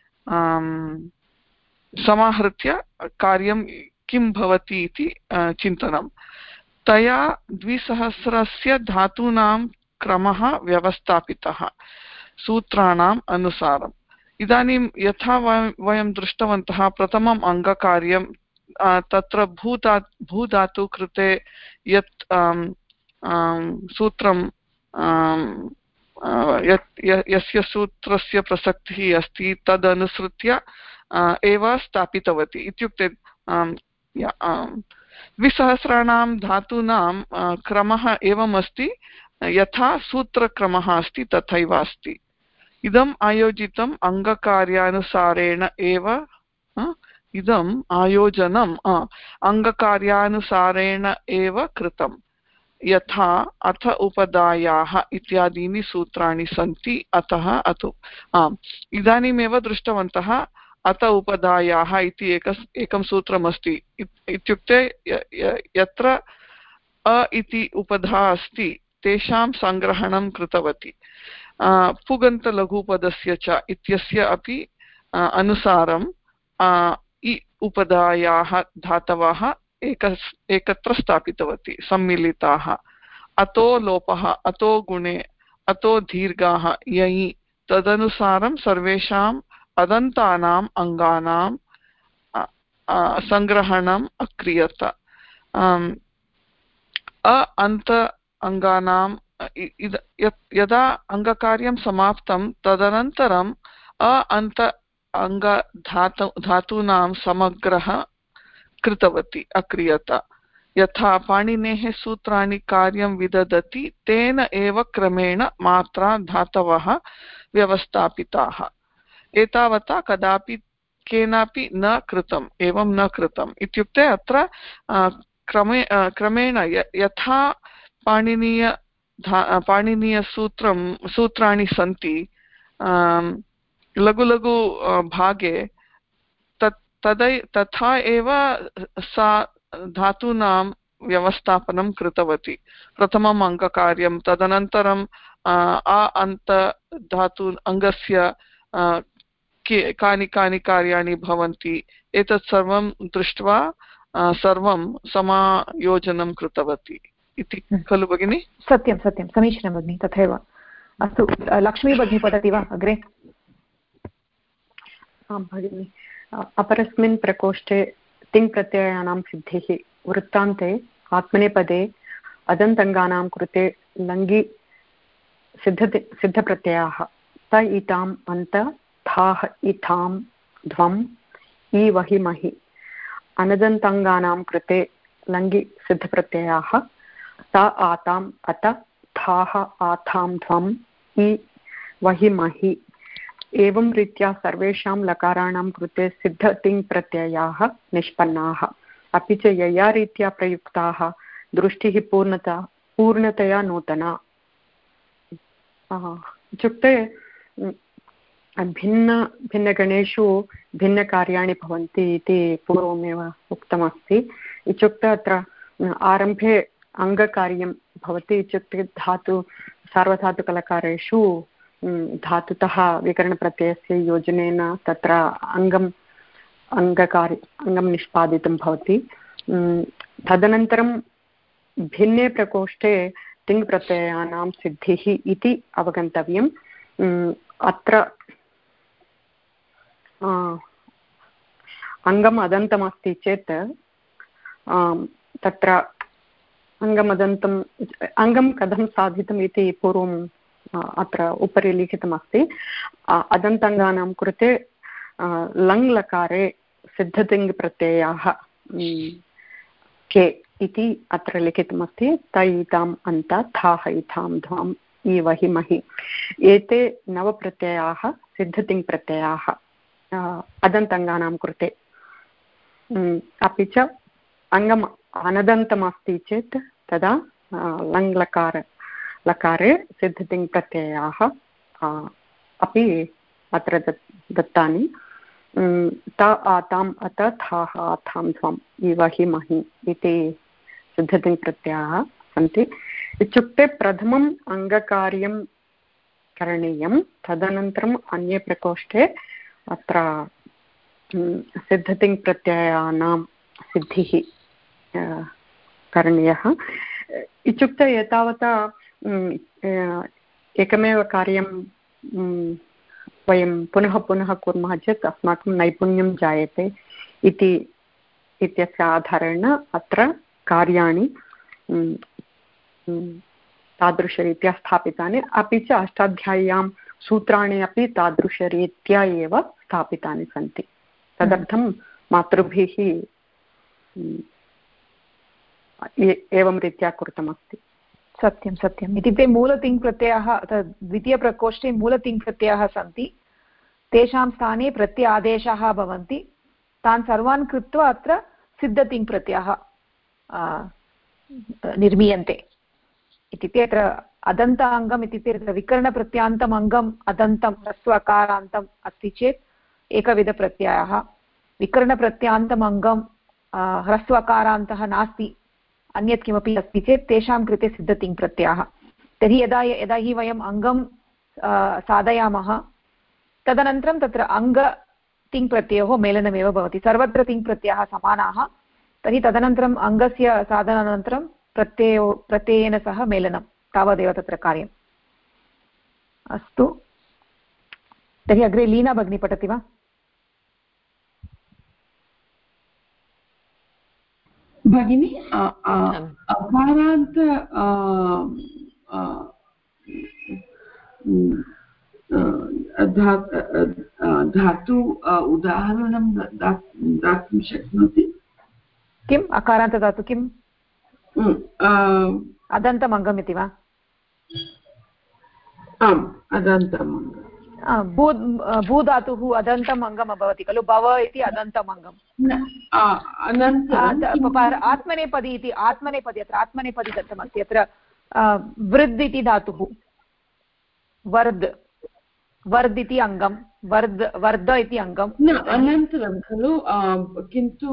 समाहृत्य कार्यं किं भवति इति चिन्तनं। तया 2000 धातूनां क्रमः व्यवस्थापितः सूत्राणाम् अनुसारम्। इदानीं यथा वयं दृष्टवन्तः, प्रथमम् अङ्गकार्यं तत्र भूधातु कृते यत् सूत्रं यस्य सूत्रस्य प्रसक्तिः अस्ति तदनुसृत्य एव स्थापितवती। इत्युक्ते 2000 धातूनां क्रमः एवमस्ति, यथा सूत्रक्रमः अस्ति तथैव अस्ति। इदम् आयोजितम् अङ्गकार्यानुसारेण एव, इदम् आयोजनम् अङ्गकार्यानुसारेण एव कृतम्, यथा अथ उपदायाः इत्यादीनि सूत्राणि सन्ति। अतः अतो इदानीमेव दृष्टवन्तः, अत उपदायाः इति एकं सूत्रमस्ति। इत्युक्ते यत्र अ इति उपधा अस्ति तेषां सङ्ग्रहणं कृतवती। पुगन्तलघुपदस्य च इत्यस्य अपि अनुसारं इ उपधायाः धातवः एकत्र स्थापितवती, सम्मिलिताः। अतो लोपः, अतो गुणे, अतो दीर्घाः यञि। तदनुसारं सर्वेषाम् अदन्तानाम् अङ्गानां सङ्ग्रहणम् अक्रियत। अन्त अङ्गानां यदा अङ्गकार्यं समाप्तं तदनन्तरम् अन्त धातूनां समग्रः कृतवती, अक्रियत। यथा पाणिनेः सूत्राणि कार्यं विदधति, तेन एव क्रमेण मात्रा धातवः व्यवस्थापिताः। एतावता कदापि केनापि न कृतम्, एवं न कृतम्। इत्युक्ते अत्र क्रमेण यथा सूत्राणि सन्ति लघु लघु भागे, तथा एव सा धातूनां व्यवस्थापनं कृतवती। प्रथमम् अङ्गकार्यं, तदनन्तरं अन्त धातु अङ्गस्य कानि कानि कार्याणि भवन्ति, एतत् सर्वं दृष्ट्वा सर्वं समायोजनं कृतवती। इति खलु भगिनि? सत्यं सत्यं, समीचीनं भगिनि, तथैव। अस्तु, लक्ष्मी भगिनी पठति वा अग्रे? आं भगिनि। अपरस्मिन् प्रकोष्ठे तिङ्प्रत्ययानां सिद्धिः वृत्तान्ते आत्मनेपदे अदन्तङ्गानां कृते लङ्गि सिद्धप्रत्ययाः त इताम् अन्त थाः इथां ध्वम् इ वहि महि। अनदन्ताङ्गानां कृते लङ्गि सिद्धप्रत्ययाः त आताम् अत थाः आथां ध्वम् इ वहि महि। एवं रीत्या सर्वेषां लकाराणां कृते सिद्धतिङ्प्रत्ययाः निष्पन्नाः। अपि च यया रीत्या प्रयुक्ताः दृष्टिः पूर्णतया नूतना। इत्युक्ते भिन्नगणेषु भिन्नकार्याणि भवन्ति इति पूर्वमेव उक्तमस्ति। इत्युक्ते अत्र आरम्भे अङ्गकार्यं भवति, इत्युक्ते सार्वधातुकलकारेषु धातुतः विकरणप्रत्ययस्य योजनेन तत्र अङ्गं निष्पादितं भवति। तदनन्तरं भिन्ने प्रकोष्ठे तिङ्प्रत्ययानां सिद्धिः इति अवगन्तव्यम्। अत्र अङ्गम् अदन्तमस्ति चेत् तत्र अङ्गं कथं साधितम् इति पूर्वम् अत्र उपरि लिखितमस्ति। अदन्ताङ्गानां कृते लङ् लकारे सिद्धतिङ्प्रत्ययाः के इति अत्र लिखितमस्ति। त इताम् अन्त थाः इथां ध्वम् इ वहि महि। एते नवप्रत्ययाः सिद्धतिङ्प्रत्ययाः अदन्ताङ्गानां कृते। अपि च अङ्गम् अनदन्तमस्ति चेत् तदा लङ् लकारे सिद्धतिङ्प्रत्ययाः अपि अत्र दत्तानि। त आताम् अत थाः आथां ध्वम् इ वहि महि इति सिद्धतिङ्प्रत्ययाः सन्ति। इत्युक्ते प्रथमम् अङ्गकार्यं करणीयं, तदनन्तरम् अन्ये प्रकोष्ठे अत्र सिद्धतिङ्प्रत्ययानां सिद्धिः करणीयः। इत्युक्ते एतावता एकमेव कार्यं वयं पुनः पुनः कुर्मः चेत् अस्माकं नैपुण्यं जायते इत्यस्य आधारेण अत्र कार्याणि तादृशरीत्या स्थापितानि। अपि च अष्टाध्याय्यां सूत्राणि अपि तादृशरीत्या एव स्थापितानि सन्ति। तदर्थं मातृभिः एवं रीत्या कृतमस्ति। सत्यं सत्यम्। इत्युक्ते मूलतिङ्प्रत्ययाः द्वितीयप्रकोष्ठे मूलतिङ्प्रत्ययाः सन्ति, तेषां स्थाने प्रत्यादेशाः भवन्ति, तान् सर्वान् कृत्वा अत्र सिद्धतिङ्प्रत्ययाः निर्मीयन्ते। इत्युक्ते अत्र अदन्त अङ्गम् इत्युक्ते विकरणप्रत्यान्तम् अङ्गम् अदन्तं ह्रस्वकारान्तम् अस्ति चेत् एकविधप्रत्ययः, विकरणप्रत्यान्तम् अङ्गं ह्रस्वकारान्तः नास्ति अन्यत् किमपि अस्ति चेत् तेषां कृते सिद्धतिङ्प्रत्ययः। तर्हि यदा हि वयम् अङ्गं साधयामः तदनन्तरं तत्र अङ्गतिङ्प्रत्ययोः मेलनमेव भवति। सर्वत्र तिङ्प्रत्ययाः समानाः, तर्हि तदनन्तरम् अङ्गस्य साधनानन्तरं प्रत्ययेन सह मेलनं, तावदेव तत्र कार्यम्। अस्तु, तर्हि अग्रे लीना भगिनी पठति वा? भगिनी, अकारान्त धातु उदाहरणं दातुं शक्नोति? किम् अकारान्तधातु किम्? अदन्तमङ्गम् इति वा? आम्, अदन्तमङ्गम्। भूधातुः अदन्तम् अङ्गम् भवति खलु, भव इति अदन्तम् अङ्गम्। आत्मनेपदी इति आत्मनेपदी, अत्र आत्मनेपदी दत्तमस्ति। अत्र वृद् इति धातुः, वर्द् इति अङ्गं, वर्ध इति अङ्गम् अनन्तरं खलु, किन्तु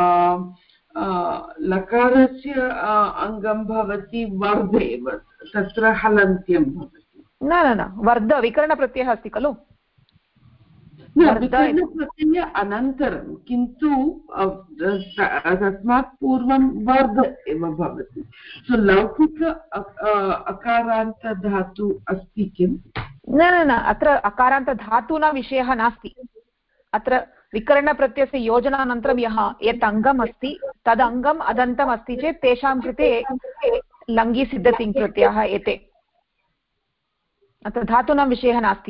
लकारस्य अङ्गं भवति वर्धेव, तत्र हलन्त्यं भवति। न, वर्ध विकरणप्रत्ययः अस्ति खलु। विकरणप्रत्यय अनन्तरं किन्तु तस्मात् पूर्वं वर्ध एव भवति। सो लौकिक अकारान्तधातु अस्ति किम्? न न अत्र अकारान्तधातूनां विषयः नास्ति। अत्र विकरणप्रत्ययस्य योजनानन्तरं यत् अङ्गम् अस्ति तद् अङ्गम् अदन्तम् अस्ति चेत् तेषां कृते लङ्घि सिद्धतिङ् प्रत्ययः एते। अत्र धातूनां विषयः नास्ति।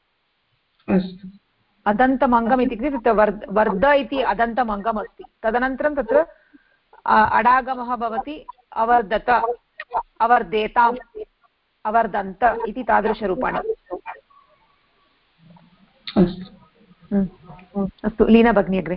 अदन्तम् अङ्गम् इत्युक्ते तत्र वर्ध इति अदन्तम् अङ्गम् अस्ति। तदनन्तरं तत्र अडागमः भवति अवर्धत अवर्धेताम् अवर्धन्त इति तादृशरूपाणि। अस्तु लीना भगिनी अग्रे।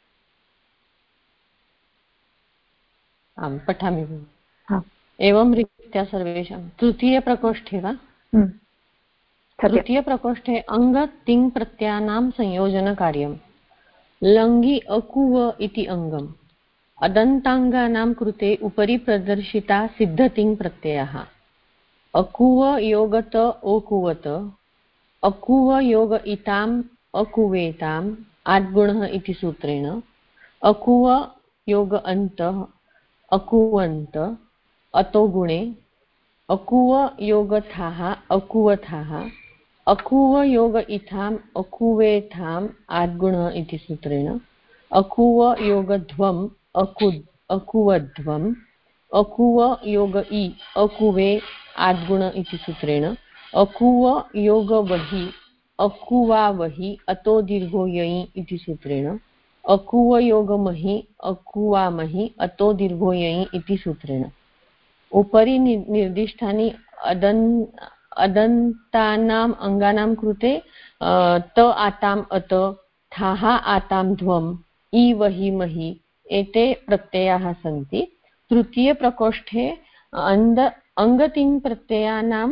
आं पठामि। एवं रीत्या सर्वेषां तृतीयप्रकोष्ठे वा? तृतीयप्रकोष्ठे अङ्गतिङ् प्रत्ययानां संयोजनकार्यं। लङ्घि अकुव इति अङ्गम् अदन्ताङ्गानां कृते उपरि प्रदर्शिता सिद्धतिङ् प्रत्ययः। अकुव योगत ओकुवत अकुव योग इताम् अकुवेताम् आद्गुणः इति सूत्रेण। अकुव योग अन्तः अकुवन्त अतो गुणे। अकुव योगथाः अकुवथाः अकुव योग इथाम् अकुवेथाम् आद्गुणः इति सूत्रेण। अकुव योगध्वम् अकुवध्वम् अकुव योग इ अकुवे आद्गुण इति सूत्रेण। अकुव योग वहि अकुवावहि अतो दीर्घो ययि इति सूत्रेण। अकुव योग महि अकुवामहि अतो दीर्घो ययि इति सूत्रेण। उपरि निर्दिष्टानि अदन्तानाम् अङ्गानां कृते त आताम् अत थाः आतां ध्वम् इ वहि महि एते प्रत्ययाः सन्ति। तृतीयप्रकोष्ठे अङ्गतिङ् प्रत्ययानां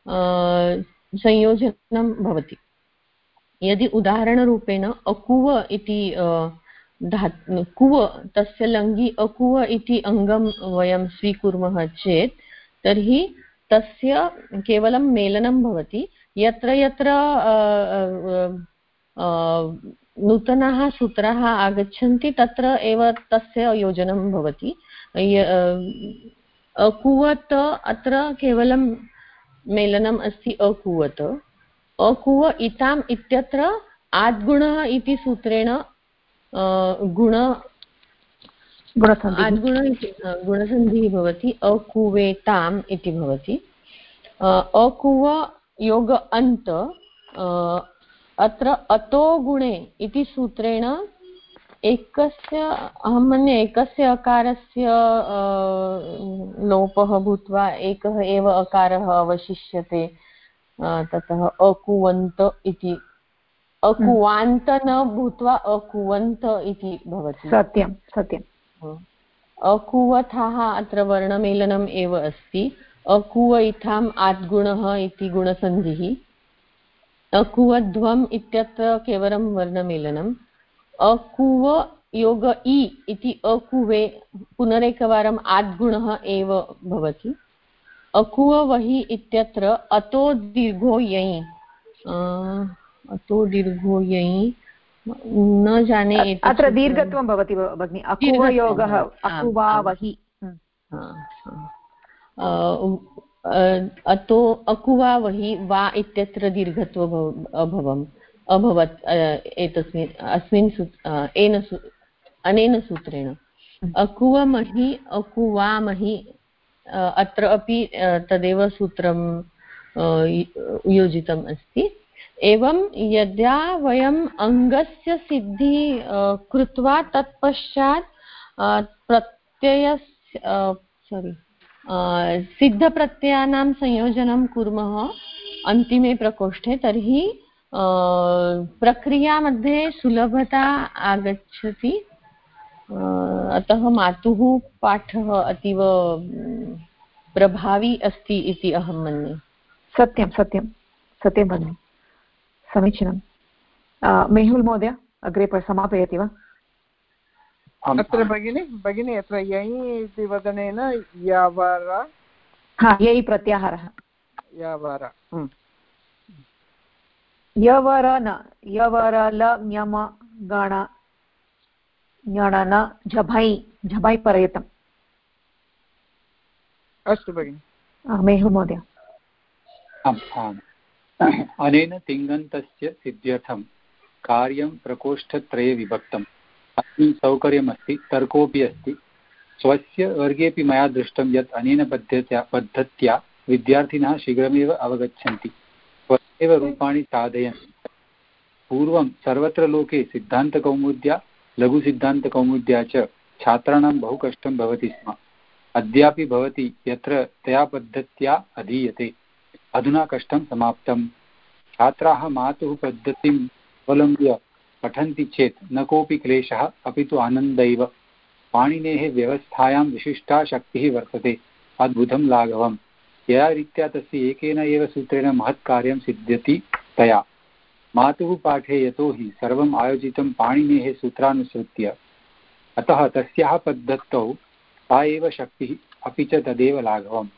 संयोजनं भवति। यदि उदाहरणरूपेण अकुव इति कुव तस्य लङ्घि अकुव इति अङ्गं वयं स्वीकुर्मः चेत् तर्हि तस्य केवलं मेलनं भवति। यत्र यत्र नूतनाः सूत्राः आगच्छन्ति तत्र एव तस्य योजनं भवति। अकुवत अत्र केवलं मेलनम् अस्ति अकुवत। अकुव इताम् इत्यत्र आद्गुणः इति सूत्रेण गुणसन्धिः भवति। अकुवेताम् इति भवति। अकुव योग अन्त अत्र अतो गुणे इति सूत्रेण एकस्य अहं मन्ये एकस्य अकारस्य लोपः भूत्वा एकः एव अकारः अवशिष्यते। ततः अकुवन्त इति अकुवान्त न भूत्वा अकुवन्त इति भवति। सत्यं सत्यम्। अकुवथाः अत्र वर्णमेलनम् एव अस्ति। अकुव इथाम् आद्गुणः इति गुणसन्धिः। अकुवध्वम् इत्यत्र केवलं वर्णमेलनम्। अकुव योग इ इति अकुवे पुनरेकवारम् आद्गुणः एव भवति। अकुव वहि इत्यत्र अतो दीर्घो ययि अतो दीर्घो ययि न जाने अत्र दीर्घत्वं भवति भगिनि। अकुव योगः अकुवावहि अतो अकुवावहि वा इत्यत्र दीर्घत्व अभवत् अनेन सूत्रेण। अकुवमहि अकुवामहि अत्र अपि तदेव सूत्रं योजितम् अस्ति। एवं यदा वयम् अङ्गस्य सिद्धि कृत्वा तत्पश्चात् सिद्धप्रत्ययानां संयोजनं कुर्मः अन्तिमे प्रकोष्ठे तर्हि प्रक्रियामध्ये सुलभता आगच्छति। अतः मातुः पाठः अतीव प्रभावी अस्ति इति अहं मन्ये। सत्यं सत्यं सत्यं भगिनि, समीचीनं। मेहुल् महोदय अग्रे समापयति वा? अत्र भगिनी अत्र ययि इति वदनेन यावार ययि प्रत्याहारः यावार यवरल म्यम गण ञणन झभै झभै पर्यन्तम्। अस्तु भगिनि। मेहु महोदय। अनेन तिङन्तस्य सिद्ध्यर्थं कार्यं प्रकोष्ठत्रये विभक्तम्। अस्मिन् सौकर्यमस्ति, तर्कोऽपि अस्ति। स्वस्य वर्गेऽपि मया दृष्टं यत् अनेन पद्धत्या विद्यार्थिनः शीघ्रमेव अवगच्छन्ति, स्वयमेव रूपाणि साधयन्ति। पूर्वं सर्वत्र लोके सिद्धान्तकौमुद्या लघुसिद्धान्तकौमुद्या च छात्राणां बहु कष्टं भवति स्म। अद्यापि भवति यत्र तया पद्धत्या अधीयते। अधुना कष्टं समाप्तं। छात्राः मातुः पद्धतिम् अवलम्ब्य पठन्ति चेत् न कोऽपि क्लेशः, अपि तु आनन्दैव। पाणिनेः व्यवस्थायां विशिष्टा शक्तिः वर्तते, अद्भुतं लाघवम्। यया रीत्या तस्य एकेन एव सूत्रेण महत् कार्यं सिद्ध्यति तया। मातुः पाठे यतोहि सर्वम् आयोजितं पाणिनेः सूत्रानुसृत्य, अतः तस्याः पद्धतौ सा एव शक्तिः, अपि च तदेव लाघवम्।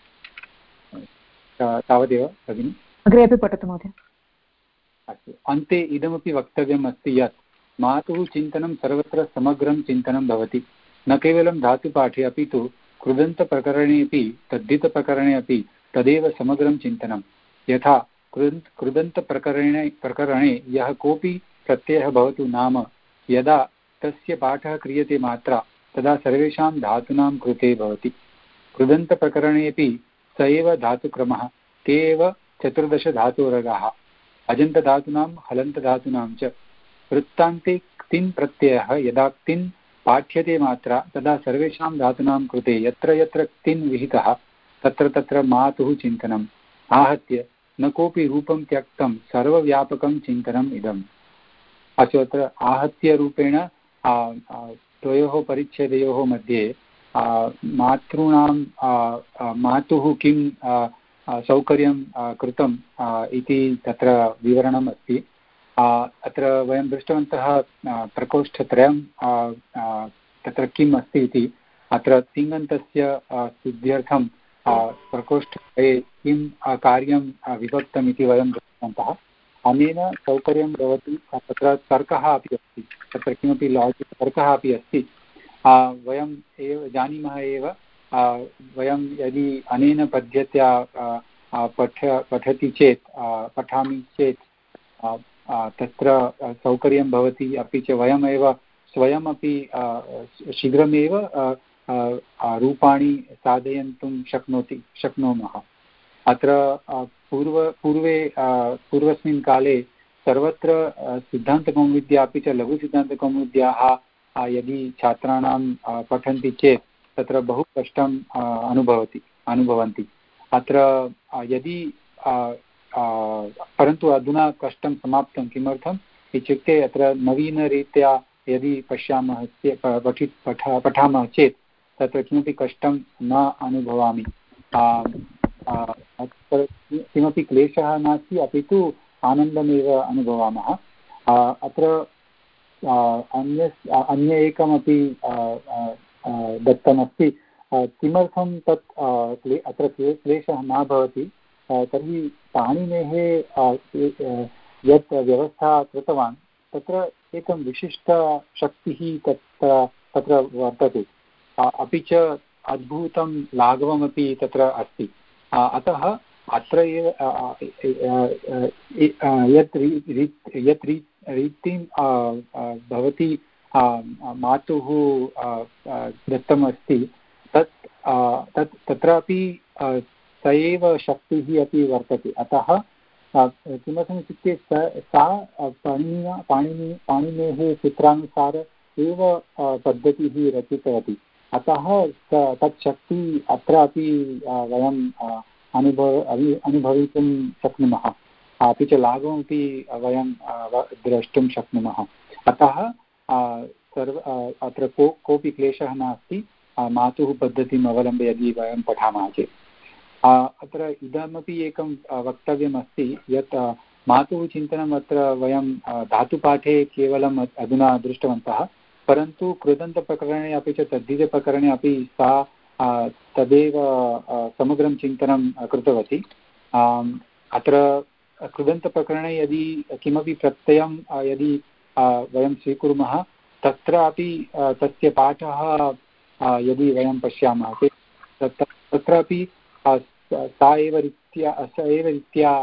तावदेव भगिनि। अग्रे अपि पठतु महोदय। अस्तु। अन्ते इदमपि वक्तव्यम् अस्ति यत् मातुः चिन्तनं सर्वत्र समग्रं चिन्तनं भवति। न केवलं धातुपाठे, अपि तु कृदन्तप्रकरणेऽपि तद्धितप्रकरणे अपि तदेव समग्रं चिन्तनं। यथा कृदन्तप्रकरणे यः कोऽपि प्रत्ययः भवतु नाम, यदा तस्य पाठः क्रियते मात्रा, तदा सर्वेषां धातूनां कृते भवति। कृदन्तप्रकरणेऽपि स एव धातुक्रमः, ते एव 14 धातुवर्गाः, अजन्तधातूनां हलन्तधातूनां च। वृत्तान्ते क्तिन् प्रत्ययः यदा क्तिन् पाठ्यते मात्रा, तदा सर्वेषां धातूनां कृते यत्र यत्र क्तिन् विहितः तत्र तत्र मातुः चिन्तनम्। आहत्य न कोऽपि रूपं त्यक्तं सर्वव्यापकं चिन्तनम् इदम्। अस्तु, अत्र आहत्य रूपेण द्वयोः परिच्छेदयोः मध्ये मातॄणां मातुः किं सौकर्यं कृतम् इति तत्र विवरणम् अस्ति। अत्र वयं दृष्टवन्तः प्रकोष्ठत्रयं तत्र किम् अस्ति इति। अत्र तिङन्तस्य सिद्ध्यर्थं प्रकोष्ठत्रये किं कार्यं विभक्तम् इति वयं दृष्टवन्तः। अनेन सौकर्यं भवति। तत्र तर्कः अपि अस्ति, तत्र किमपि लाजिक् तर्कः अपि अस्ति। वयम् एव जानीमः एव, वयं यदि अनेन पद्धत्या पठति चेत् पठामि चेत् तत्र सौकर्यं भवति, अपि च वयमेव स्वयमपि शीघ्रमेव रूपाणि साधयितुं शक्नुमः। अत्र पूर्वस्मिन् काले सर्वत्र सिद्धान्तकौमुद्या अपि च लघुसिद्धान्तकौमुद्याः यदि छात्राणां पठन्ति चेत् तत्र बहु कष्टम् अनुभवन्ति। अत्र यदि परन्तु अधुना कष्टं समाप्तं। किमर्थम् इत्युक्ते अत्र नवीनरीत्या यदि पठामः चेत् तत्र किमपि कष्टं न अनुभवामि। किमपि क्लेशः नास्ति, अपि तु आनन्दमेव अनुभवामः। अत्र अन्य एकमपि दत्तमस्ति। किमर्थं तत् अत्र क्लेशः न भवति, तर्हि पाणिनेः यत् व्यवस्था कृतवान् तत्र एकं विशिष्टशक्तिः तत्र वर्तते, अपि च अद्भुतं लाघवमपि तत्र अस्ति। अतः अत्र एव यत् रीतिं भवती मातुः दत्तमस्ति तत्रापि स एव शक्तिः अपि वर्तते। अतः किमर्थम् इत्युक्ते सा पाणिनेः सूत्रानुसार एव पद्धतिः रचितवती। अतः तत् शक्ति अत्रापि वयं अनुभवितुं शक्नुमः, अपि च लाघवमपि वयं द्रष्टुं शक्नुमः। अतः अत्र कोऽपि क्लेशः नास्ति मातुः पद्धतिम् अवलम्ब्य यदि वयं पठामः चेत्। अत्र इदमपि एकं वक्तव्यमस्ति यत् मातुः चिन्तनम् अत्र वयं धातुपाठे केवलम् अधुना दृष्टवन्तः, परन्तु कृदन्तप्रकरणे अपि च तद्धितप्रकरणे अपि सा तदेव समग्रं चिन्तनं कृतवती। अत्र कृदन्तप्रकरणे यदि किमपि प्रत्ययं यदि वयं स्वीकुर्मः तत्रापि तस्य पाठः यदि वयं पश्यामः चेत् तत्रापि सा एव रीत्या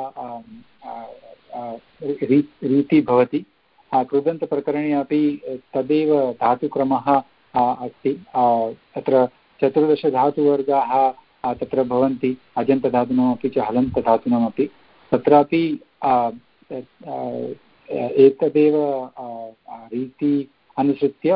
रीतिः भवति। कृदन्तप्रकरणे अपि तदेव धातुक्रमः अस्ति। अत्र 14 धातुवर्गाः तत्र भवन्ति, अजन्तधातूनामपि च हलन्तधातूनामपि। तत्रापि एतदेव रीति अनुसृत्य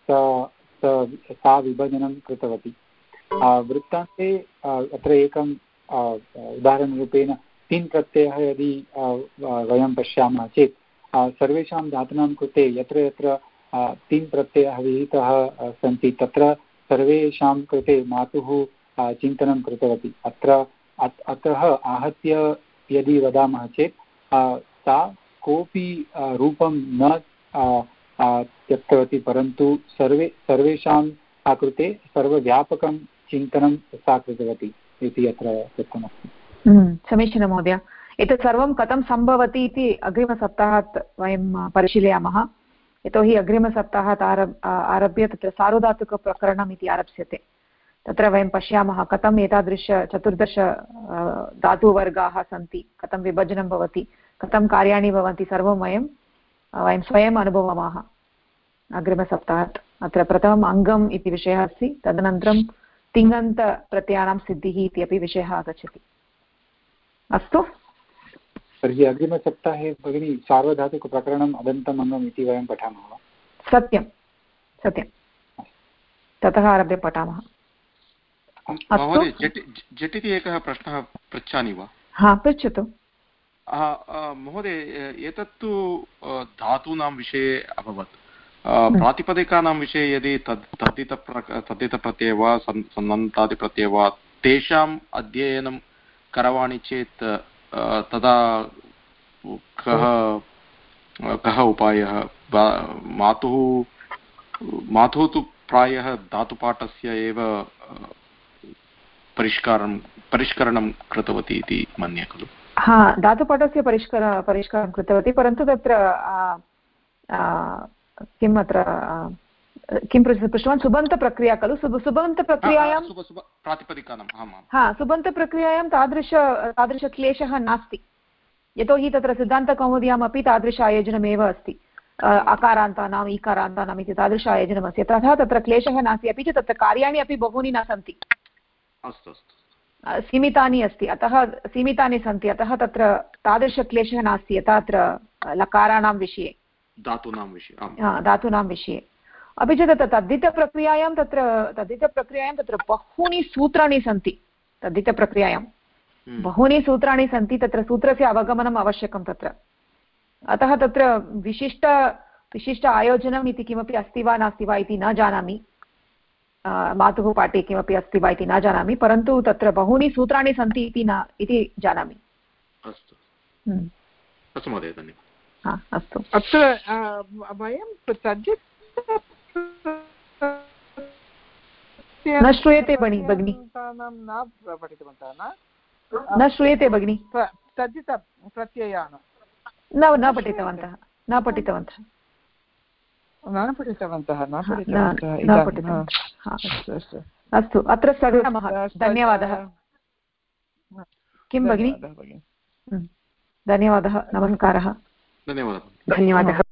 सा विभजनं कृतवती। वृत्तान्ते अत्र एकं उदाहरणरूपेण तिन् प्रत्ययः यदि वयं पश्यामः चेत् सर्वेषां धातूनां कृते यत्र यत्र तिन् प्रत्ययः विहितः सन्ति तत्र सर्वेषां कृते मातुः चिन्तनं कृतवती। अतः आहत्य यदि वदामः चेत् सा कोऽपि रूपं न त्यक्तवती, परन्तु सर्वेषां कृते सर्वव्यापकं चिन्तनं सा कृतवती इति अत्र दत्तमस्ति। समीचीनं महोदय। एतत् सर्वं कथं सम्भवति इति अग्रिमसप्ताहात् वयं परिशीलयामः। यतोहि अग्रिमसप्ताहात् आरभ्य तत्र सार्वधातुकप्रकरणम् इति आरप्स्यते। तत्र वयं पश्यामः कथम् एतादृश 14 धातुवर्गाः सन्ति, कथं विभजनं भवति, कथं कार्याणि भवन्ति, सर्वं वयं स्वयम् अनुभवामः अग्रिमसप्ताहात्। अत्र प्रथमम् अङ्गम् इति विषयः अस्ति, तदनन्तरं तिङन्तप्रत्ययानां सिद्धिः इति अपि विषयः आगच्छति। अस्तु, तर्हि अग्रिमसप्ताहे भगिनी सार्वधातुकप्रकरणम् अदन्तम् अङ्गम् इति वयं पठामः वा? सत्यं सत्यं, ततः आरभ्य पठामः। महोदय, झटिति एकः प्रश्नः पृच्छामि वा? हा, पृच्छतु महोदय। एतत्तु धातूनां विषये अभवत्। प्रातिपदिकानां विषये यदि तद्धितप्रत्ययः वा सन्नन्तादिप्रत्ययः वा तेषाम् अध्ययनं करवाणि चेत् तदा कः उपायः? मातुः तु प्रायः धातुपाठस्य एव परिष्करणं कृतवती इति मन्ये खलु? हा, धातुपाठस्य परिष्कारं कृतवती, परन्तु तत्र किम् अत्र किं पृष्टवान्? सुबन्तप्रक्रिया खलु? सुबन्तप्रक्रियायां सुबन्तप्रक्रियायां तादृशक्लेशः नास्ति, यतोहि तत्र सिद्धान्तकौमुद्यामपि तादृश आयोजनमेव अस्ति। अकारान्तानाम् ईकारान्तानाम् इति तादृश आयोजनमस्ति, तथा तत्र क्लेशः नास्ति। अपि च तत्र कार्याणि अपि बहूनि न सन्ति, सीमितानि अस्ति, अतः सीमितानि सन्ति, अतः तत्र तादृशक्लेशः नास्ति यथा अत्र लकाराणां विषये, धातूनां विषये। अपि च तत्र तद्धितप्रक्रियायां तत्र बहूनि सूत्राणि सन्ति। तद्धितप्रक्रियायां बहूनि सूत्राणि सन्ति, तत्र सूत्रस्य अवगमनम् आवश्यकं तत्र। अतः तत्र विशिष्ट आयोजनम् इति किमपि अस्ति वा नास्ति वा इति न जानामि, मातुः पाठे किमपि अस्ति वा इति न जानामि, परन्तु तत्र बहूनि सूत्राणि सन्ति इति जानामि। अस्तु महोदय, धन्यवादः। अस्तु, अत्र वयं न श्रूयते भगिनि, न श्रूयते भगिनि। तद्धितप्रत्ययान् न पठितवन्तः अस्तु, अत्र स्थगयामः। धन्यवादः। किं भगिनि? धन्यवादः, नमस्कारः। धन्यवादः।